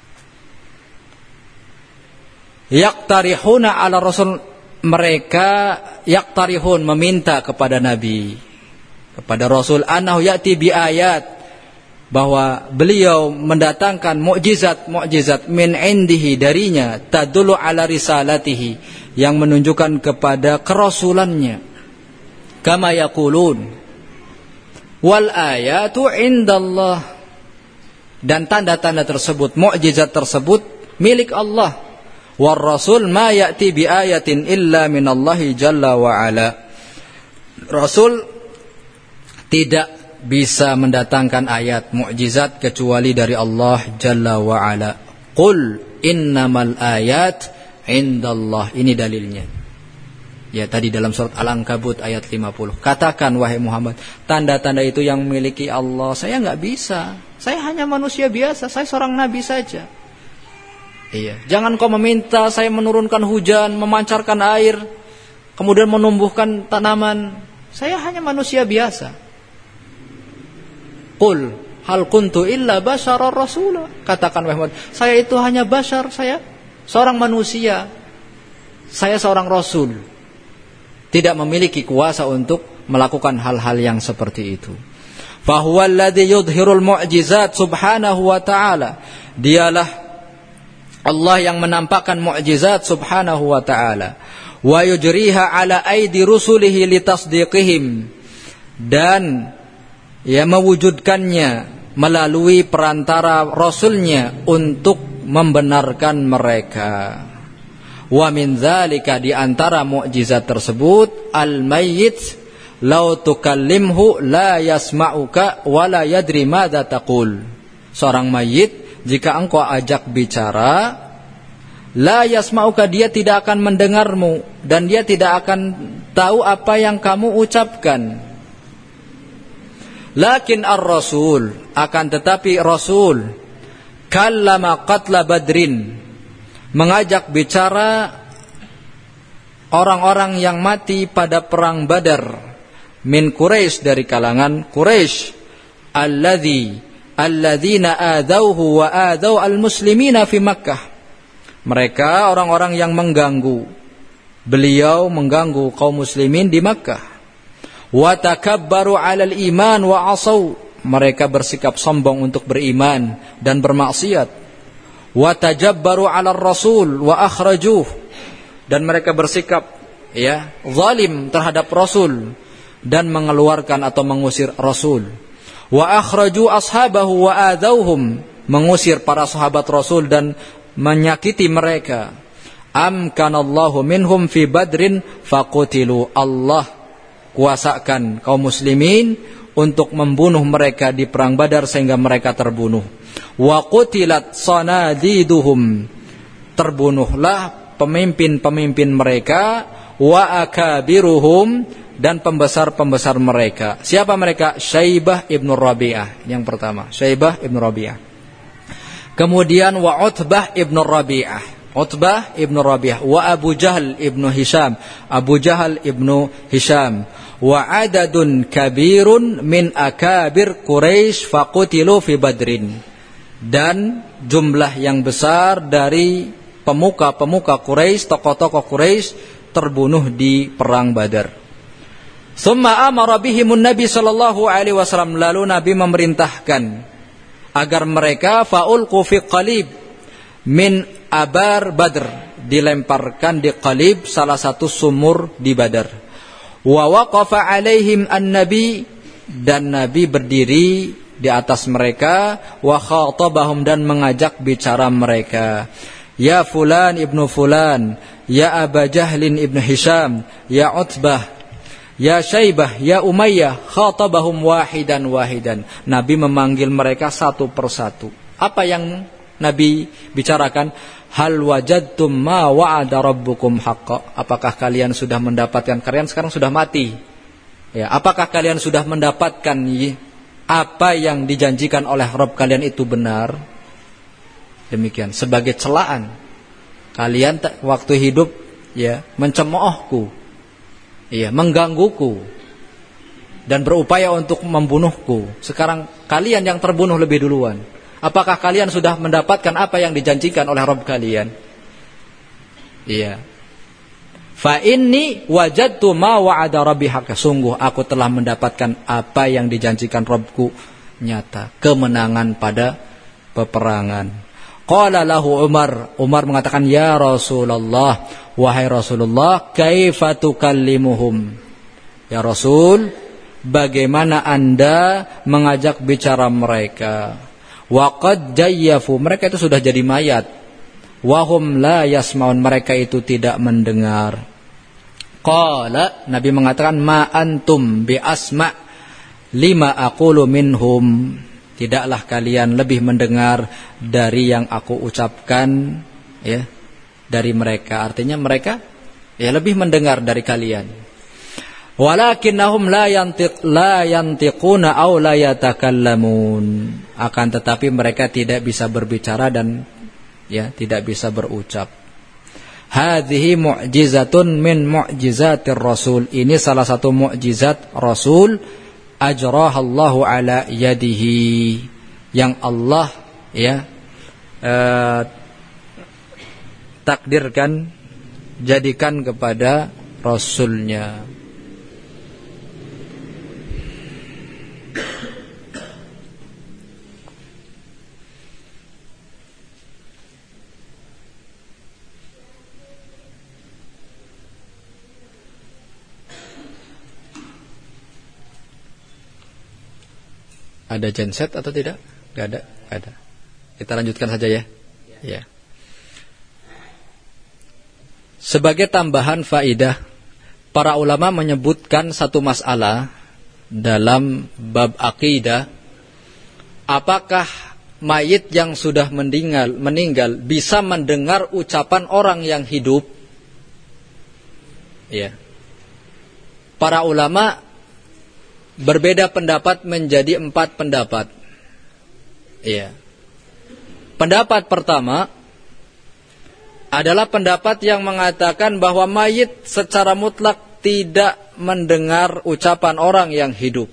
Yaqtarihuna ala rasul, mereka yaqtarihun meminta kepada Nabi, kepada Rasul, annahu ya'ti bi ayat, bahwa beliau mendatangkan mukjizat min indihi, darinya, tadullu ala risalatihi, yang menunjukkan kepada kerasulannya. Kama yaqulun wal ayatu indallah, dan tanda-tanda tersebut, mukjizat tersebut milik Allah. War rasul ma ya'ti bi ayatin illa minallahi jalla wa ala. Rasul tidak bisa mendatangkan ayat mukjizat kecuali dari Allah jalla wa ala. Qul innamal ayat indallah. Ini dalilnya. Ya, tadi dalam surat Al-Ankabut ayat 50. Katakan wahai Muhammad, tanda-tanda itu yang memiliki Allah. Saya enggak bisa. Saya hanya manusia biasa. Saya seorang nabi saja. Iya, jangan kau meminta saya menurunkan hujan, memancarkan air, kemudian menumbuhkan tanaman. Saya hanya manusia biasa. Qul hal kuntu illa basyarar rasula. Katakan Muhammad, saya itu hanya bashar, saya seorang manusia. Saya seorang rasul. Tidak memiliki kuasa untuk melakukan hal-hal yang seperti itu. Fa huwa alladhi yudhhirul mu'jizat subhanahu wa ta'ala. Dialah Allah yang menampakkan mukjizat subhanahu wa ta'ala. Wa yujriha ala aidi rusulihi litasdiqihim, dan ya mewujudkannya melalui perantara rasulnya untuk membenarkan mereka. Wa min dzalika, di antara mukjizat tersebut, al-mayyit law tukallimhu la yasma'uka wa la yadri madza taqul. Seorang mayit, jika engkau ajak bicara, la yasma'uka, dia tidak akan mendengarmu dan dia tidak akan tahu apa yang kamu ucapkan. Lakin ar-rasul, akan tetapi rasul, kallama qatla badrin, mengajak bicara orang-orang yang mati pada perang Badar, min Quraisy, dari kalangan Quraisy, alladzina adauhu wa adau al-muslimina fi Makkah. Mereka orang-orang yang mengganggu beliau, mengganggu kaum muslimin di Makkah. Wa takabbaru 'alal iman wa asaw, mereka bersikap sombong untuk beriman dan bermaksiat. Wa tajabbaru 'alal rasul wa akhrajuh, dan mereka bersikap zalim terhadap rasul dan mengeluarkan atau mengusir rasul. Wa akhraju ashabahu wa adauhum, mengusir para sahabat Rasul dan menyakiti mereka. Amkanallahu minhum fi badrin faqutilu, Allah kuasakan kaum muslimin untuk membunuh mereka di perang Badar sehingga mereka terbunuh. Wa qutilat sanadiduhum, terbunuhlah pemimpin-pemimpin mereka, wa akabiruhum, dan pembesar-pembesar mereka. Siapa mereka? Syaibah ibn Rabi'ah, yang pertama, Syaibah ibn Rabi'ah. Kemudian wa Utbah ibn Rabi'ah, Utbah ibn Rabi'ah, wa Abu Jahal ibn Hisham, Abu Jahal ibn Hisham, wa adadun kabirun min akabir Quraisy faqutilu fi Badrin, dan jumlah yang besar dari pemuka-pemuka Quraisy, tokoh-tokoh Quraisy terbunuh di perang Badar. Summa amara bihimun Nabi sallallahu alaihi wasallam, lalu Nabi memerintahkan agar mereka faulqu fi qalib min abar Badr, dilemparkan di Qalib, salah satu sumur di Badar. Wa waqafa alaihim an-nabi, dan Nabi berdiri di atas mereka, wa khatabahum, dan mengajak bicara mereka. Ya fulan ibnu fulan, ya Aba Jahlin ibnu Hisham, ya Utbah, ya Syaibah, ya Umayyah, khatabahum wahidan. Nabi memanggil mereka satu persatu. Apa yang Nabi bicarakan? Hal wajadtum ma wa'ada rabbukum haqqa. Apakah kalian sudah mendapatkan, kalian sekarang sudah mati. Ya, apakah kalian sudah mendapatkan apa yang dijanjikan oleh Rabb kalian itu benar? Demikian, sebagai celaan. Kalian waktu hidup mencemoohku, menggangguku. dan berupaya untuk membunuhku. Sekarang kalian yang terbunuh lebih duluan. Apakah kalian sudah mendapatkan apa yang dijanjikan oleh Rabb kalian? Iya. Fa inni wajadtu ma wa'ada rabbi haqqan. Sungguh aku telah mendapatkan apa yang dijanjikan Rabbku nyata, kemenangan pada peperangan. Qala lahu Umar. Umar mengatakan, ya Rasulullah, wahai Rasulullah, kaifa tukallimuhum? Ya Rasul, bagaimana Anda mengajak bicara mereka? Waqad jayyafu, mereka itu sudah jadi mayat. Wahum la yasmaun, mereka itu tidak mendengar. Qala, Nabi mengatakan, ma antum bi asma' lima aqulu minhum. Tidaklah kalian lebih mendengar dari yang aku ucapkan, ya, dari mereka. Artinya mereka ya lebih mendengar dari kalian. Walakinnahum la yantiquna aw la yatakallamun. Akan tetapi mereka tidak bisa berbicara dan ya tidak bisa berucap. Hadhihi mu'jizatun min mu'jizatir Rasul. Ini salah satu mukjizat Rasul, ajrahallahu ala yadihi, yang Allah ya takdirkan, jadikan kepada Rasulnya. Ada genset atau tidak? Gak ada. Ada. Kita lanjutkan saja ya. Ya. Sebagai tambahan faidah, para ulama menyebutkan satu masalah dalam bab akidah. Apakah mayit yang sudah meninggal bisa mendengar ucapan orang yang hidup? Ya. Para ulama berbeda pendapat menjadi 4 pendapat. Iya. Pendapat pertama adalah pendapat yang mengatakan bahwa mayit secara mutlak tidak mendengar ucapan orang yang hidup.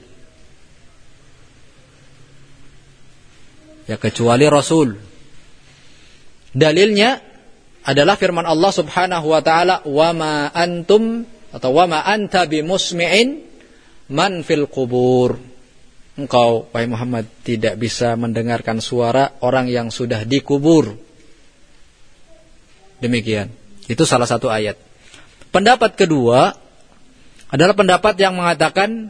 Ya, kecuali Rasul. Dalilnya adalah firman Allah Subhanahu wa taala, "Wa ma antum" atau "Wa ma anta bimusmi'in man fil kubur." Engkau, wahai Muhammad, tidak bisa mendengarkan suara orang yang sudah dikubur. Demikian. Itu salah satu ayat. Pendapat kedua adalah pendapat yang mengatakan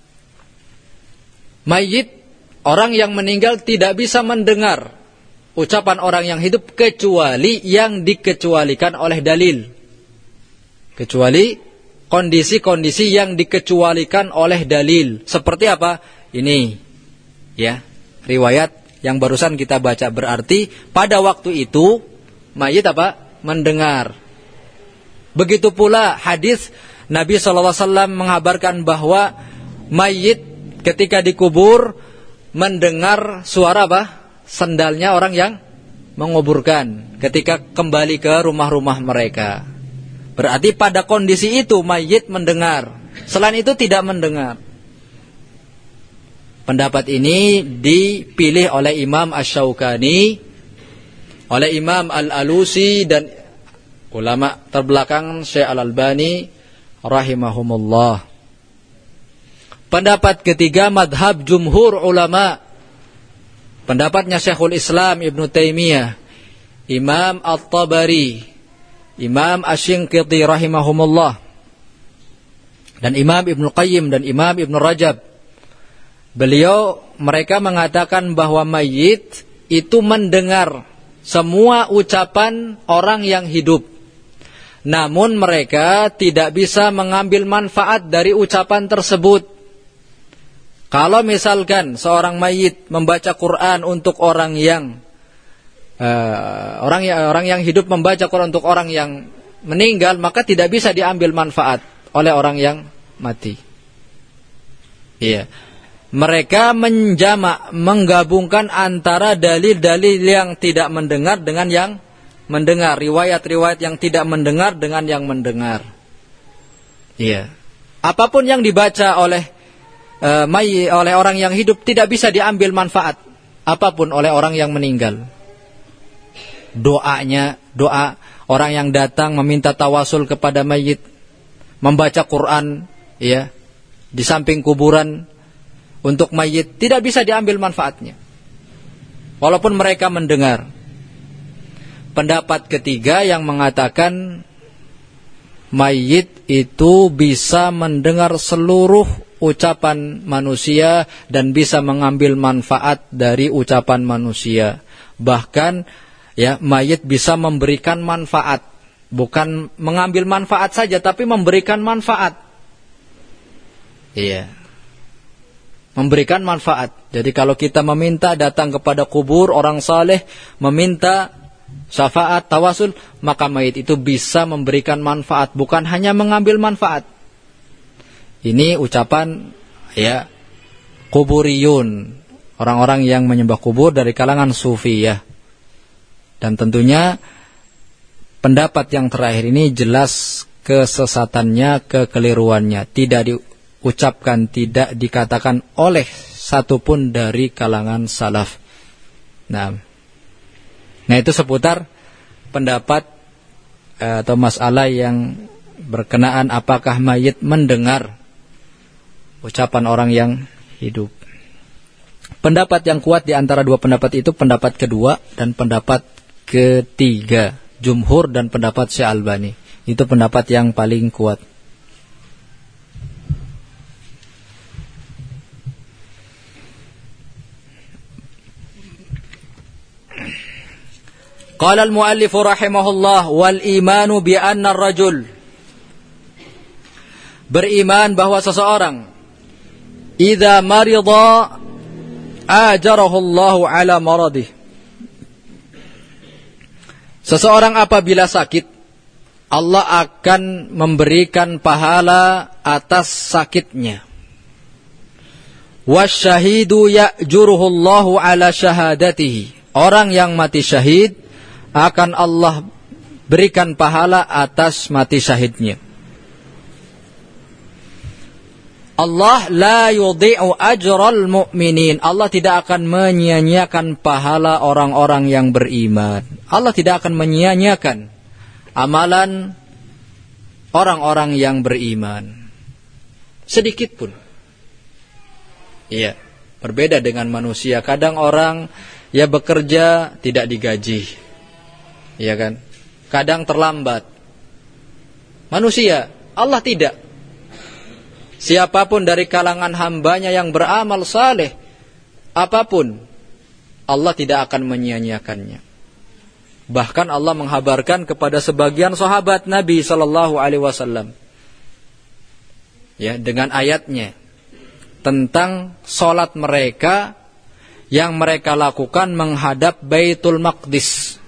mayit, orang yang meninggal, tidak bisa mendengar ucapan orang yang hidup kecuali yang dikecualikan oleh dalil. Kecuali kondisi-kondisi yang dikecualikan oleh dalil. Seperti apa? Ini ya, riwayat yang barusan kita baca. Berarti pada waktu itu mayit apa? Mendengar. Begitu pula hadis Nabi SAW mengabarkan bahwa mayit ketika dikubur mendengar suara apa? Sendalnya orang yang menguburkan ketika kembali ke rumah-rumah mereka. Berarti pada kondisi itu mayit mendengar. Selain itu tidak mendengar. Pendapat ini dipilih oleh Imam Asy-Syaukani, oleh Imam Al-Alusi, dan ulama terbelakang Syekh Al-Albani rahimahumullah. Pendapat ketiga madhab jumhur ulama. Pendapatnya Syekhul Islam Ibn Taimiyah, Imam At-Tabari, Imam Asy-Shinqiti rahimahumullah, dan Imam Ibnu Qayyim dan Imam Ibnu Rajab. Mereka mengatakan bahwa mayit itu mendengar semua ucapan orang yang hidup. Namun mereka tidak bisa mengambil manfaat dari ucapan tersebut. Kalau misalkan seorang mayit membaca Quran untuk orang yang hidup membaca Quran untuk orang yang meninggal, maka tidak bisa diambil manfaat oleh orang yang mati. Iya. Mereka menggabungkan antara dalil-dalil yang tidak mendengar dengan yang mendengar, riwayat-riwayat yang tidak mendengar dengan yang mendengar. Iya. Apapun yang dibaca oleh oleh orang yang hidup tidak bisa diambil manfaat apapun oleh orang yang meninggal. Doa orang yang datang meminta tawasul kepada mayit, membaca Quran ya di samping kuburan untuk mayit tidak bisa diambil manfaatnya walaupun mereka mendengar. Pendapat ketiga yang mengatakan mayit itu bisa mendengar seluruh ucapan manusia dan bisa mengambil manfaat dari ucapan manusia. Bahkan ya, mayit bisa memberikan manfaat, bukan mengambil manfaat saja tapi memberikan manfaat. Iya. Memberikan manfaat. Jadi kalau kita meminta datang kepada kubur orang saleh, meminta syafaat, tawasul, maka mayit itu bisa memberikan manfaat, bukan hanya mengambil manfaat. Ini ucapan ya kuburiyun, orang-orang yang menyembah kubur dari kalangan sufi ya. Dan tentunya pendapat yang terakhir ini jelas kesesatannya, kekeliruannya, tidak diucapkan, tidak dikatakan oleh satupun dari kalangan salaf. Nah itu seputar pendapat atau masalah yang berkenaan apakah mayit mendengar ucapan orang yang hidup. Pendapat yang kuat di antara dua pendapat itu pendapat kedua dan pendapat ketiga, jumhur dan pendapat Syekh Albani. Itu pendapat yang paling kuat. Qala al-muallif rahimahullah wal imanu bi anna ar-rajul, beriman bahwa seseorang idza marida ajarahu Allah ala maradih, seseorang apabila sakit Allah akan memberikan pahala atas sakitnya. Wasyahidu ya'juruhu Allah ala syahadatihi, orang yang mati syahid akan Allah berikan pahala atas mati syahidnya. Allah la yudhi'u ajral mu'minin, Allah tidak akan menyia-nyiakan pahala orang-orang yang beriman. Allah tidak akan menyia-nyiakan amalan orang-orang yang beriman sedikit pun. Iya, berbeda dengan manusia. Kadang orang ya bekerja tidak digaji. Iya kan? Kadang terlambat. Manusia, Allah tidak. Siapapun dari kalangan hambanya yang beramal saleh, apapun, Allah tidak akan menyia-nyiakannya. Bahkan Allah menghabarkan kepada sebagian sahabat Nabi SAW ya, dengan ayatnya tentang salat mereka yang mereka lakukan menghadap Baitul Maqdis.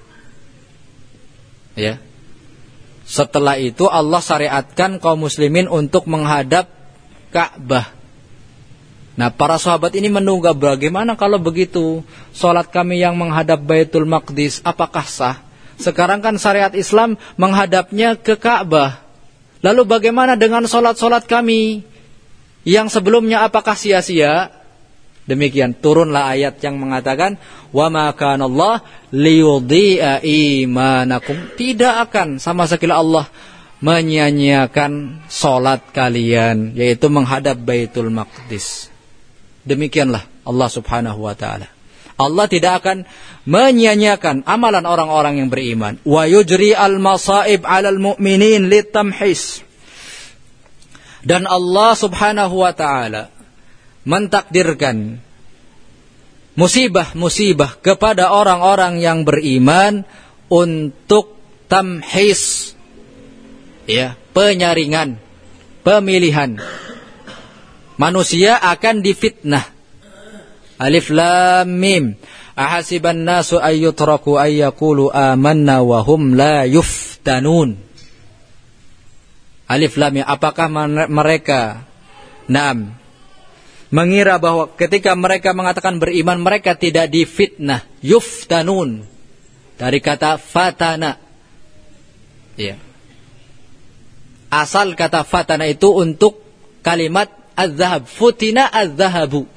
Ya. Setelah itu Allah syariatkan kaum muslimin untuk menghadap Ka'bah. Nah, para sahabat ini menunggu bagaimana kalau begitu salat kami yang menghadap Baitul Maqdis apakah sah? Sekarang kan syariat Islam menghadapnya ke Ka'bah. Lalu bagaimana dengan salat-salat kami yang sebelumnya, apakah sia-sia? Demikian turunlah ayat yang mengatakan wa ma kana Allah liyudhi'a imanakum, tidak akan sama sekali Allah menyia-nyiakan salat kalian, yaitu menghadap Baitul Maqdis. Demikianlah Allah Subhanahu wa taala. Allah tidak akan menyia-nyiakan amalan orang-orang yang beriman. Wa yujri al-masaib 'alal mu'minin litamhis. Dan Allah Subhanahu wa taala mentakdirkan musibah-musibah kepada orang-orang yang beriman untuk tamhis, ya, penyaringan, pemilihan. Manusia akan difitnah. Alif lam mim. Ahasiban nasu ayyutraku ayyaqulu amanna wa hum la yuftanun. Alif lam mim. Apakah mereka mengira bahwa ketika mereka mengatakan beriman mereka tidak difitnah? Yuftanun dari kata fatana. Ya. Asal kata fatana itu untuk kalimat Az-zahab, futina az-zahabu.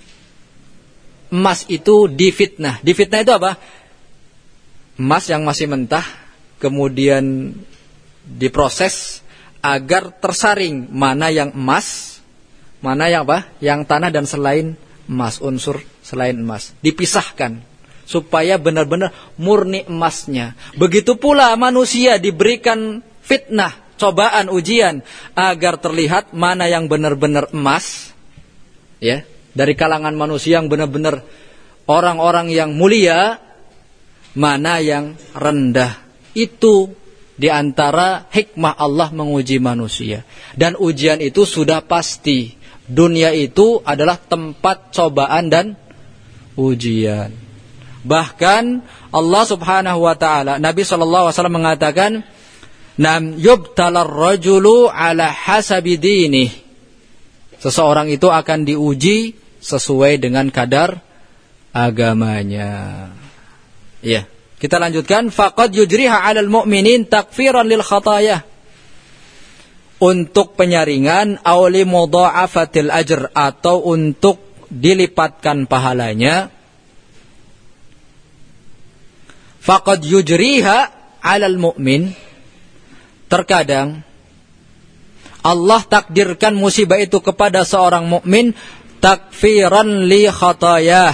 Emas itu difitnah. Difitnah itu apa? Emas yang masih mentah kemudian diproses agar tersaring mana yang emas, mana yang apa? Yang tanah dan selain emas, unsur selain emas. Dipisahkan supaya benar-benar murni emasnya. Begitu pula manusia diberikan fitnah, cobaan, ujian agar terlihat mana yang benar-benar emas, ya, dari kalangan manusia yang benar-benar orang-orang yang mulia, mana yang rendah. Itu diantara hikmah Allah menguji manusia. Dan ujian itu sudah pasti. Dunia itu adalah tempat cobaan dan ujian. Bahkan Allah Subhanahu wa taala, Nabi sallallahu alaihi wasallam mengatakan, "Nam yubtalar rajulu ala hasabi dinih." Seseorang itu akan diuji sesuai dengan kadar agamanya. Ya, kita lanjutkan, faqad yujriha 'alal mu'minin takfiran lil khataya. Untuk penyaringan aw li mudha'afatil ajr, atau untuk dilipatkan pahalanya. Faqad yujriha 'alal mu'min. Terkadang Allah takdirkan musibah itu kepada seorang mukmin takfiran li khatayah,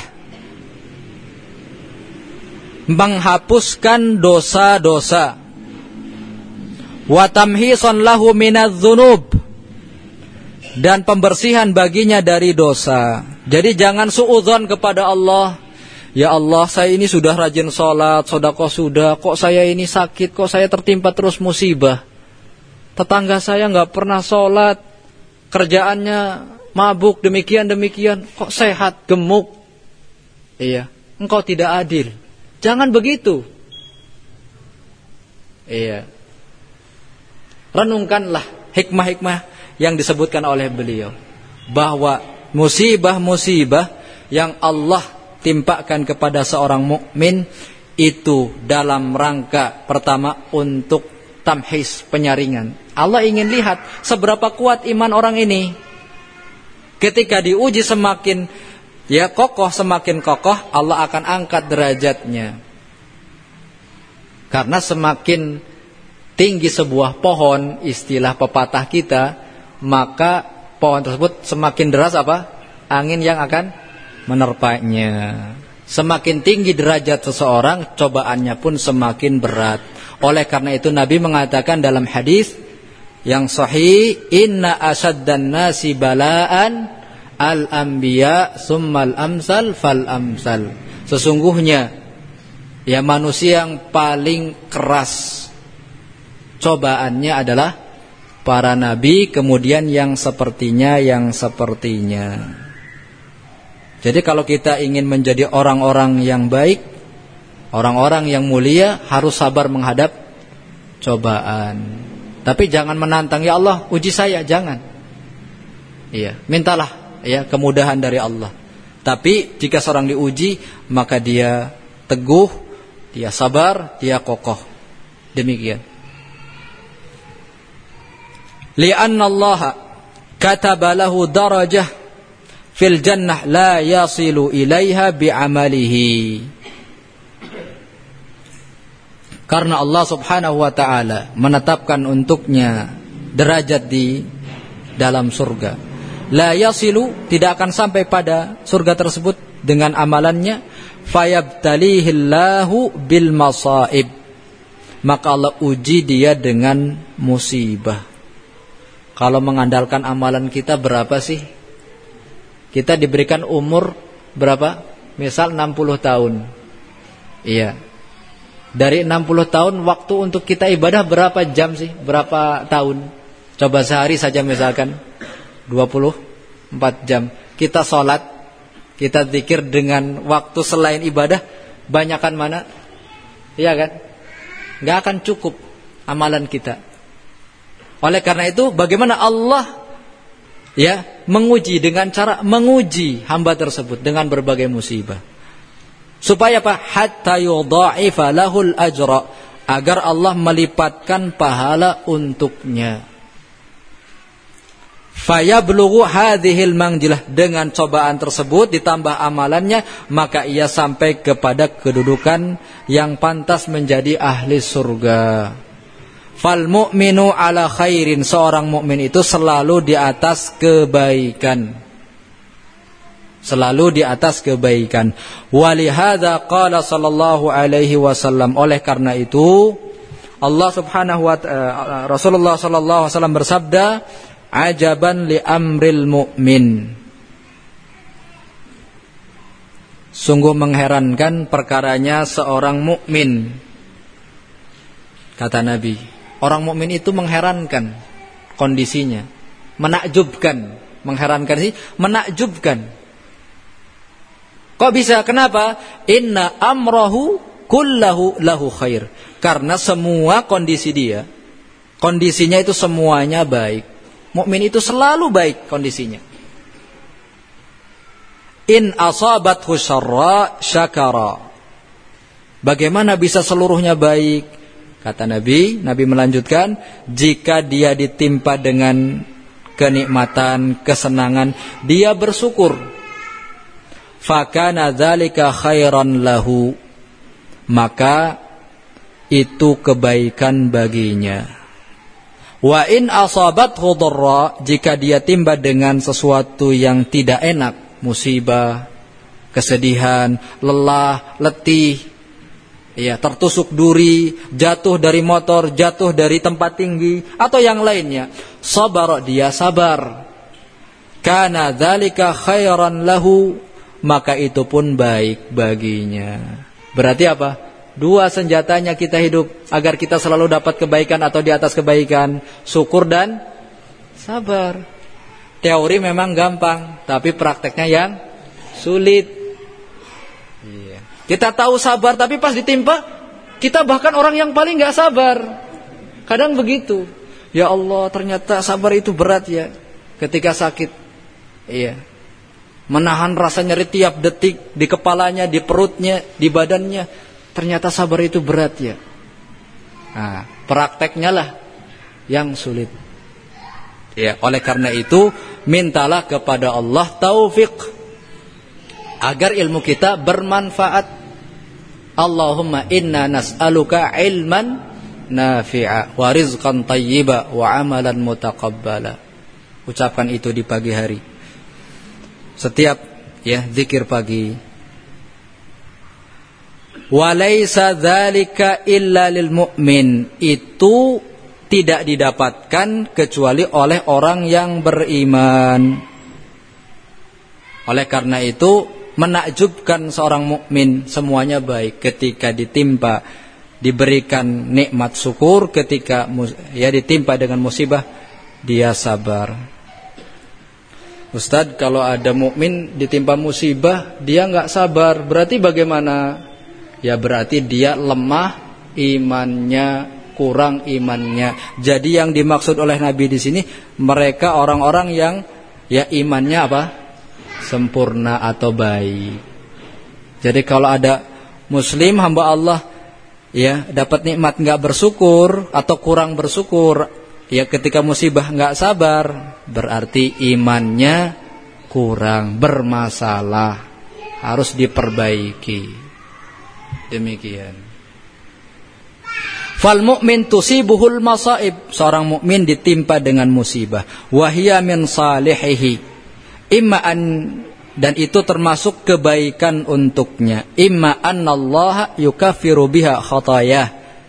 menghapuskan dosa-dosa, wa tamhisan lahu minadz-dzunub, dan pembersihan baginya dari dosa. Jadi jangan suudzon kepada Allah. Ya Allah, saya ini sudah rajin sholat, sedekah sudah, kok saya ini sakit, kok saya tertimpa terus musibah. Tetangga saya nggak pernah sholat, kerjaannya mabuk, demikian, kok sehat, gemuk. Iya, engkau tidak adil. Jangan begitu. Iya. Renungkanlah hikmah-hikmah yang disebutkan oleh beliau, bahwa musibah-musibah yang Allah timpakan kepada seorang mukmin itu dalam rangka pertama untuk tamhis, penyaringan. Allah ingin lihat seberapa kuat iman orang ini. Ketika diuji semakin kokoh, semakin kokoh, Allah akan angkat derajatnya. Karena semakin tinggi sebuah pohon, istilah pepatah kita, maka pohon tersebut semakin deras apa? Angin yang akan menerpanya. Semakin tinggi derajat seseorang, cobaannya pun semakin berat. Oleh karena itu Nabi mengatakan dalam hadis yang sahih, inna asaddan nasi bala'an al-anbiya summal amsal fal amsal. Sesungguhnya ya manusia yang paling keras cobaannya adalah para nabi, kemudian yang sepertinya. Jadi kalau kita ingin menjadi orang-orang yang baik, orang-orang yang mulia, harus sabar menghadap cobaan. Tapi jangan menantang, ya Allah uji saya, jangan. Iya, mintalah ya kemudahan dari Allah. Tapi jika seorang diuji, maka dia teguh, dia sabar, dia kokoh. Demikian. Li'anna Allah kataba lahu darajah fil jannah la yasilu ilaiha bi'amalihi. Karena Allah Subhanahu wa taala menetapkan untuknya derajat di dalam surga. La yasilu, tidak akan sampai pada surga tersebut dengan amalannya. Fayabtalihillahu bil masaib, maka Allah uji dia dengan musibah. Kalau mengandalkan amalan kita berapa sih? Kita diberikan umur berapa? Misal 60 tahun. Iya. Dari 60 tahun waktu untuk kita ibadah berapa jam sih? Berapa tahun? Coba sehari saja misalkan 24 jam. Kita sholat, kita zikir dengan waktu selain ibadah, banyakan mana? Iya kan? Gak akan cukup amalan kita. Oleh karena itu bagaimana Allah menguji, dengan cara menguji hamba tersebut dengan berbagai musibah. Supaya apa? Hatta yudha'ifa lahul ajra, agar Allah melipatkan pahala untuknya. Fayablughu hadhil manjilah, dengan cobaan tersebut ditambah amalannya, maka ia sampai kepada kedudukan yang pantas menjadi ahli surga. Fal mu'minu ala khairin, seorang mukmin itu selalu di atas kebaikan. Selalu di atas kebaikan. Walihada qala sallallahu alaihi wasallam, oleh karena itu Allah Subhanahu wa ta'ala, Rasulullah sallallahu alaihi wasallam bersabda, ajaban li amril mu'min, sungguh mengherankan perkaranya seorang mukmin. Kata Nabi, orang mukmin itu mengherankan kondisinya, menakjubkan, mengherankan sih, menakjubkan. Kok bisa? Kenapa? Inna amrahu kullahu lahu khair. Karena semua kondisi dia, kondisinya itu semuanya baik. Mukmin itu selalu baik kondisinya. In asabathu syarra syakara. Bagaimana bisa seluruhnya baik? Kata Nabi melanjutkan, jika dia ditimpa dengan kenikmatan, kesenangan, dia bersyukur. Fakana dzalika khairan lahu, maka itu kebaikan baginya. Wa in asabathu dharra, jika dia timba dengan sesuatu yang tidak enak, musibah, kesedihan, lelah, letih, ya, tertusuk duri, jatuh dari motor, jatuh dari tempat tinggi, atau yang lainnya, sabar, dia sabar. Kana dzalika khairan lahu, maka itu pun baik baginya. Berarti apa? Dua senjatanya kita hidup agar kita selalu dapat kebaikan atau di atas kebaikan, syukur dan sabar. Teori memang gampang, tapi prakteknya yang sulit. Iya. Kita tahu sabar, tapi pas ditimpa, kita bahkan orang yang paling gak sabar. Kadang begitu. Ya Allah, ternyata sabar itu berat ya. Ketika sakit, iya, menahan rasa nyeri tiap detik di kepalanya, di perutnya, di badannya. Ternyata sabar itu berat ya. Nah, prakteknya lah yang sulit. Ya, oleh karena itu mintalah kepada Allah taufik agar ilmu kita bermanfaat. Allahumma inna nas'aluka ilman nafi'a wa rizqan thayyiba wa amalan mutaqabbala. Ucapkan itu di pagi hari. Setiap ya zikir pagi. Walaysa dzalika illa lil mu'min, itu tidak didapatkan kecuali oleh orang yang beriman. Oleh karena itu menakjubkan seorang mukmin, semuanya baik. Ketika ditimpa, diberikan nikmat syukur, ketika ya ditimpa dengan musibah, dia sabar. Ustadz, kalau ada mukmin ditimpa musibah dia enggak sabar, berarti bagaimana? Ya berarti dia lemah imannya, kurang imannya. Jadi yang dimaksud oleh Nabi di sini, mereka orang-orang yang ya imannya apa? Sempurna atau baik. Jadi kalau ada muslim hamba Allah ya dapat nikmat enggak bersyukur atau kurang bersyukur, ya ketika musibah enggak sabar, berarti imannya kurang, bermasalah, harus diperbaiki. Demikian. Fal mu'min tusibuhul masaib, seorang mukmin ditimpa dengan musibah. Wahia min salihihi, imma an, dan itu termasuk kebaikan untuknya. Imma annallaha yukaffiru biha khatayah.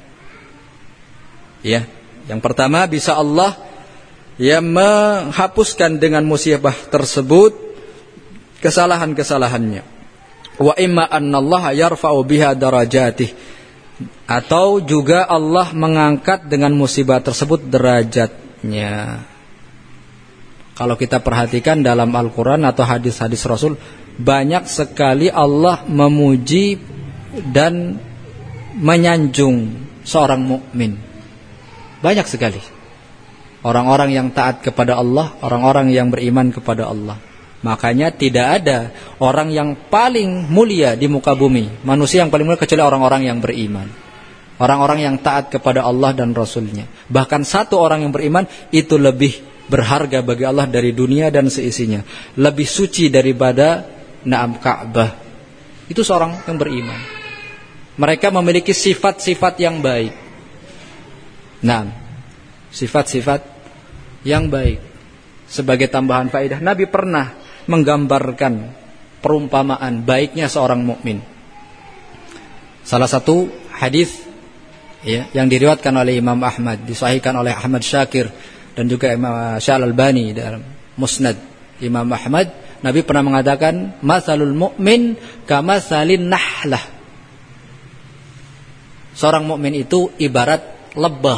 Ya, yang pertama bisa Allah yang menghapuskan dengan musibah tersebut kesalahan-kesalahannya. Wa imma annallaha yarfa'u biha darajatih, atau juga Allah mengangkat dengan musibah tersebut derajatnya. Kalau kita perhatikan dalam Al-Quran atau hadis-hadis Rasul, banyak sekali Allah memuji dan menyanjung seorang mukmin. Banyak sekali. Orang-orang yang taat kepada Allah, orang-orang yang beriman kepada Allah. Makanya tidak ada orang yang paling mulia di muka bumi, manusia yang paling mulia, kecuali orang-orang yang beriman. Orang-orang yang taat kepada Allah dan Rasulnya. Bahkan satu orang yang beriman itu lebih berharga bagi Allah dari dunia dan seisinya, lebih suci daripada Ka'bah. Itu seorang yang beriman. Mereka memiliki sifat-sifat yang baik. Sifat-sifat yang baik. Sebagai tambahan faedah, Nabi pernah menggambarkan perumpamaan baiknya seorang mukmin. Salah satu hadis yang diriwayatkan oleh Imam Ahmad, disahihkan oleh Ahmad Syakir dan juga Imam Syal'albani dalam Musnad Imam Ahmad, Nabi pernah mengatakan, "Matsalul mu'min kamatsalin nahlah." Seorang mukmin itu ibarat lebah.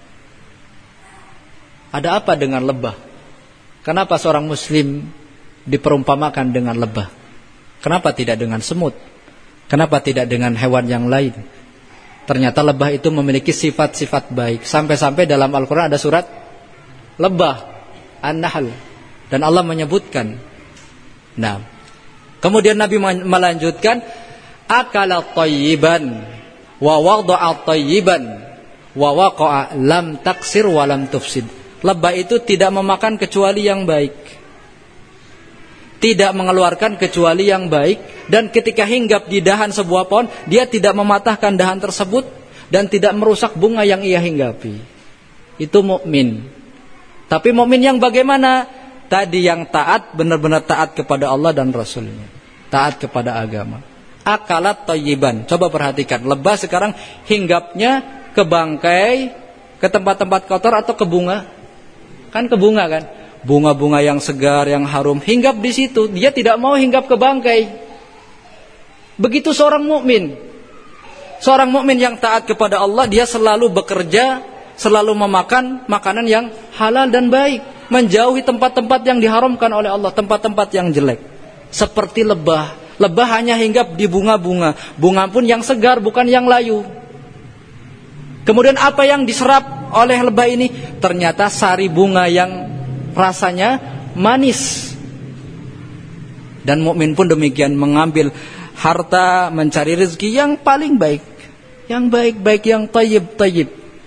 Ada apa dengan lebah? Kenapa seorang muslim diperumpamakan dengan lebah? Kenapa tidak dengan semut? Kenapa tidak dengan hewan yang lain? Ternyata lebah itu memiliki sifat-sifat baik. Sampai-sampai dalam Al-Quran ada surat lebah, An-Nahl. Dan Allah menyebutkan. Kemudian Nabi melanjutkan, akala tayyiban wa wada'a tayyiban wa waqa'a lam taksir wa lam tufsid. Lebah itu tidak memakan kecuali yang baik, tidak mengeluarkan kecuali yang baik, dan ketika hinggap di dahan sebuah pohon, dia tidak mematahkan dahan tersebut dan tidak merusak bunga yang ia hinggapi. Itu mukmin. Tapi mukmin yang bagaimana? Tadi yang taat, benar-benar taat kepada Allah dan Rasulnya, taat kepada agama. Akalat thayyiban. Coba perhatikan, lebah sekarang hinggapnya ke bangkai, ke tempat-tempat kotor atau ke bunga? Kan ke bunga kan? Bunga-bunga yang segar, yang harum, hinggap di situ. Dia tidak mau hinggap ke bangkai. Begitu seorang mukmin. Seorang mukmin yang taat kepada Allah, dia selalu bekerja, selalu memakan makanan yang halal dan baik, menjauhi tempat-tempat yang diharamkan oleh Allah, tempat-tempat yang jelek. Seperti lebah. Lebah hanya hinggap di bunga-bunga. Bunga pun yang segar, bukan yang layu. Kemudian apa yang diserap oleh lebah ini? Ternyata sari bunga yang rasanya manis. Dan mukmin pun demikian, mengambil harta, mencari rezeki yang paling baik, yang baik-baik, yang tayyib-tayyib.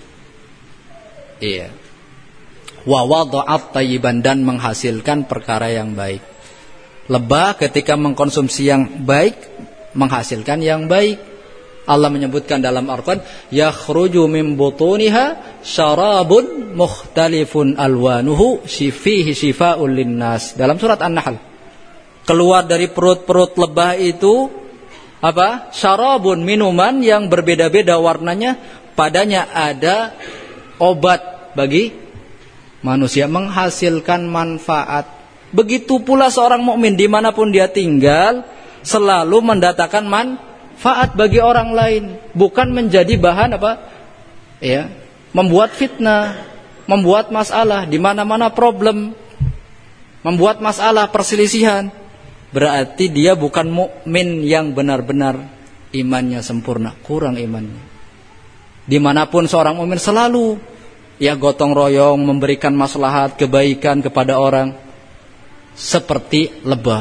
Iya. Wa wada'at tayyiban, dan menghasilkan perkara yang baik. Lebah ketika mengkonsumsi yang baik, menghasilkan yang baik. Allah menyebutkan dalam Al-Quran, yakhruju min butuniha syarabun mukhtalifun alwanuhu fihi shifaa'un linnas. Dalam surat An-Nahl. Keluar dari perut-perut lebah itu apa? Syarabun, minuman yang berbeda-beda warnanya, padanya ada obat bagi manusia, menghasilkan manfaat. Begitu pula seorang mukmin dimanapun dia tinggal, selalu mendatangkan manfaat bagi orang lain, bukan menjadi bahan membuat fitnah, membuat masalah di mana-mana, problem, membuat masalah, perselisihan. Berarti dia bukan mukmin yang benar-benar imannya sempurna, kurang imannya. Dimanapun seorang mukmin selalu gotong royong, memberikan maslahat, kebaikan kepada orang, seperti lebah.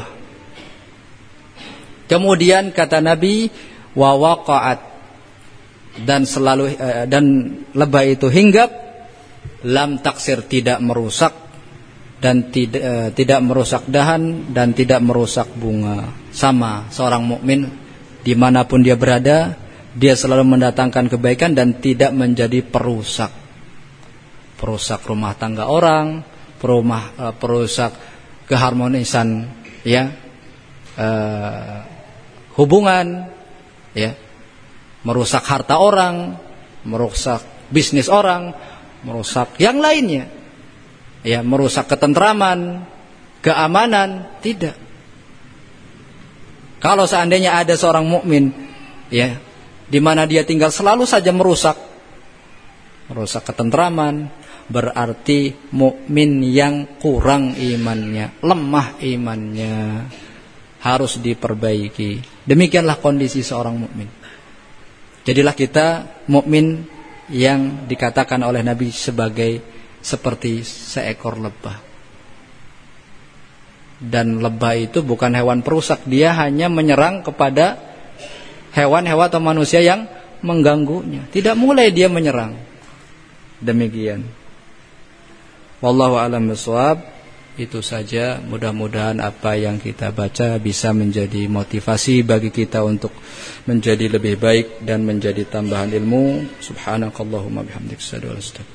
Kemudian kata Nabi, wa waqa'at, dan selalu dan lebah itu hinggap, lam taksir, tidak merusak, dan tidak merusak dahan, dan tidak merusak bunga. Sama seorang mukmin dimanapun dia berada, dia selalu mendatangkan kebaikan dan tidak menjadi perusak rumah tangga orang, perusak keharmonisan hubungan, merusak harta orang, merusak bisnis orang, merusak yang lainnya, merusak ketentraman, keamanan. Tidak. Kalau seandainya ada seorang mukmin di mana dia tinggal selalu saja merusak ketentraman, berarti mukmin yang kurang imannya, lemah imannya, harus diperbaiki. Demikianlah kondisi seorang mukmin. Jadilah kita mukmin yang dikatakan oleh Nabi seperti seekor lebah. Dan lebah itu bukan hewan perusak, dia hanya menyerang kepada hewan-hewan atau manusia yang mengganggunya. Tidak mulai dia menyerang. Demikian. Wallahu a'lam bishawab. Itu saja, mudah-mudahan apa yang kita baca bisa menjadi motivasi bagi kita untuk menjadi lebih baik dan menjadi tambahan ilmu. Subhanakallahumma bihamdika asyhadu an la ilaha illa anta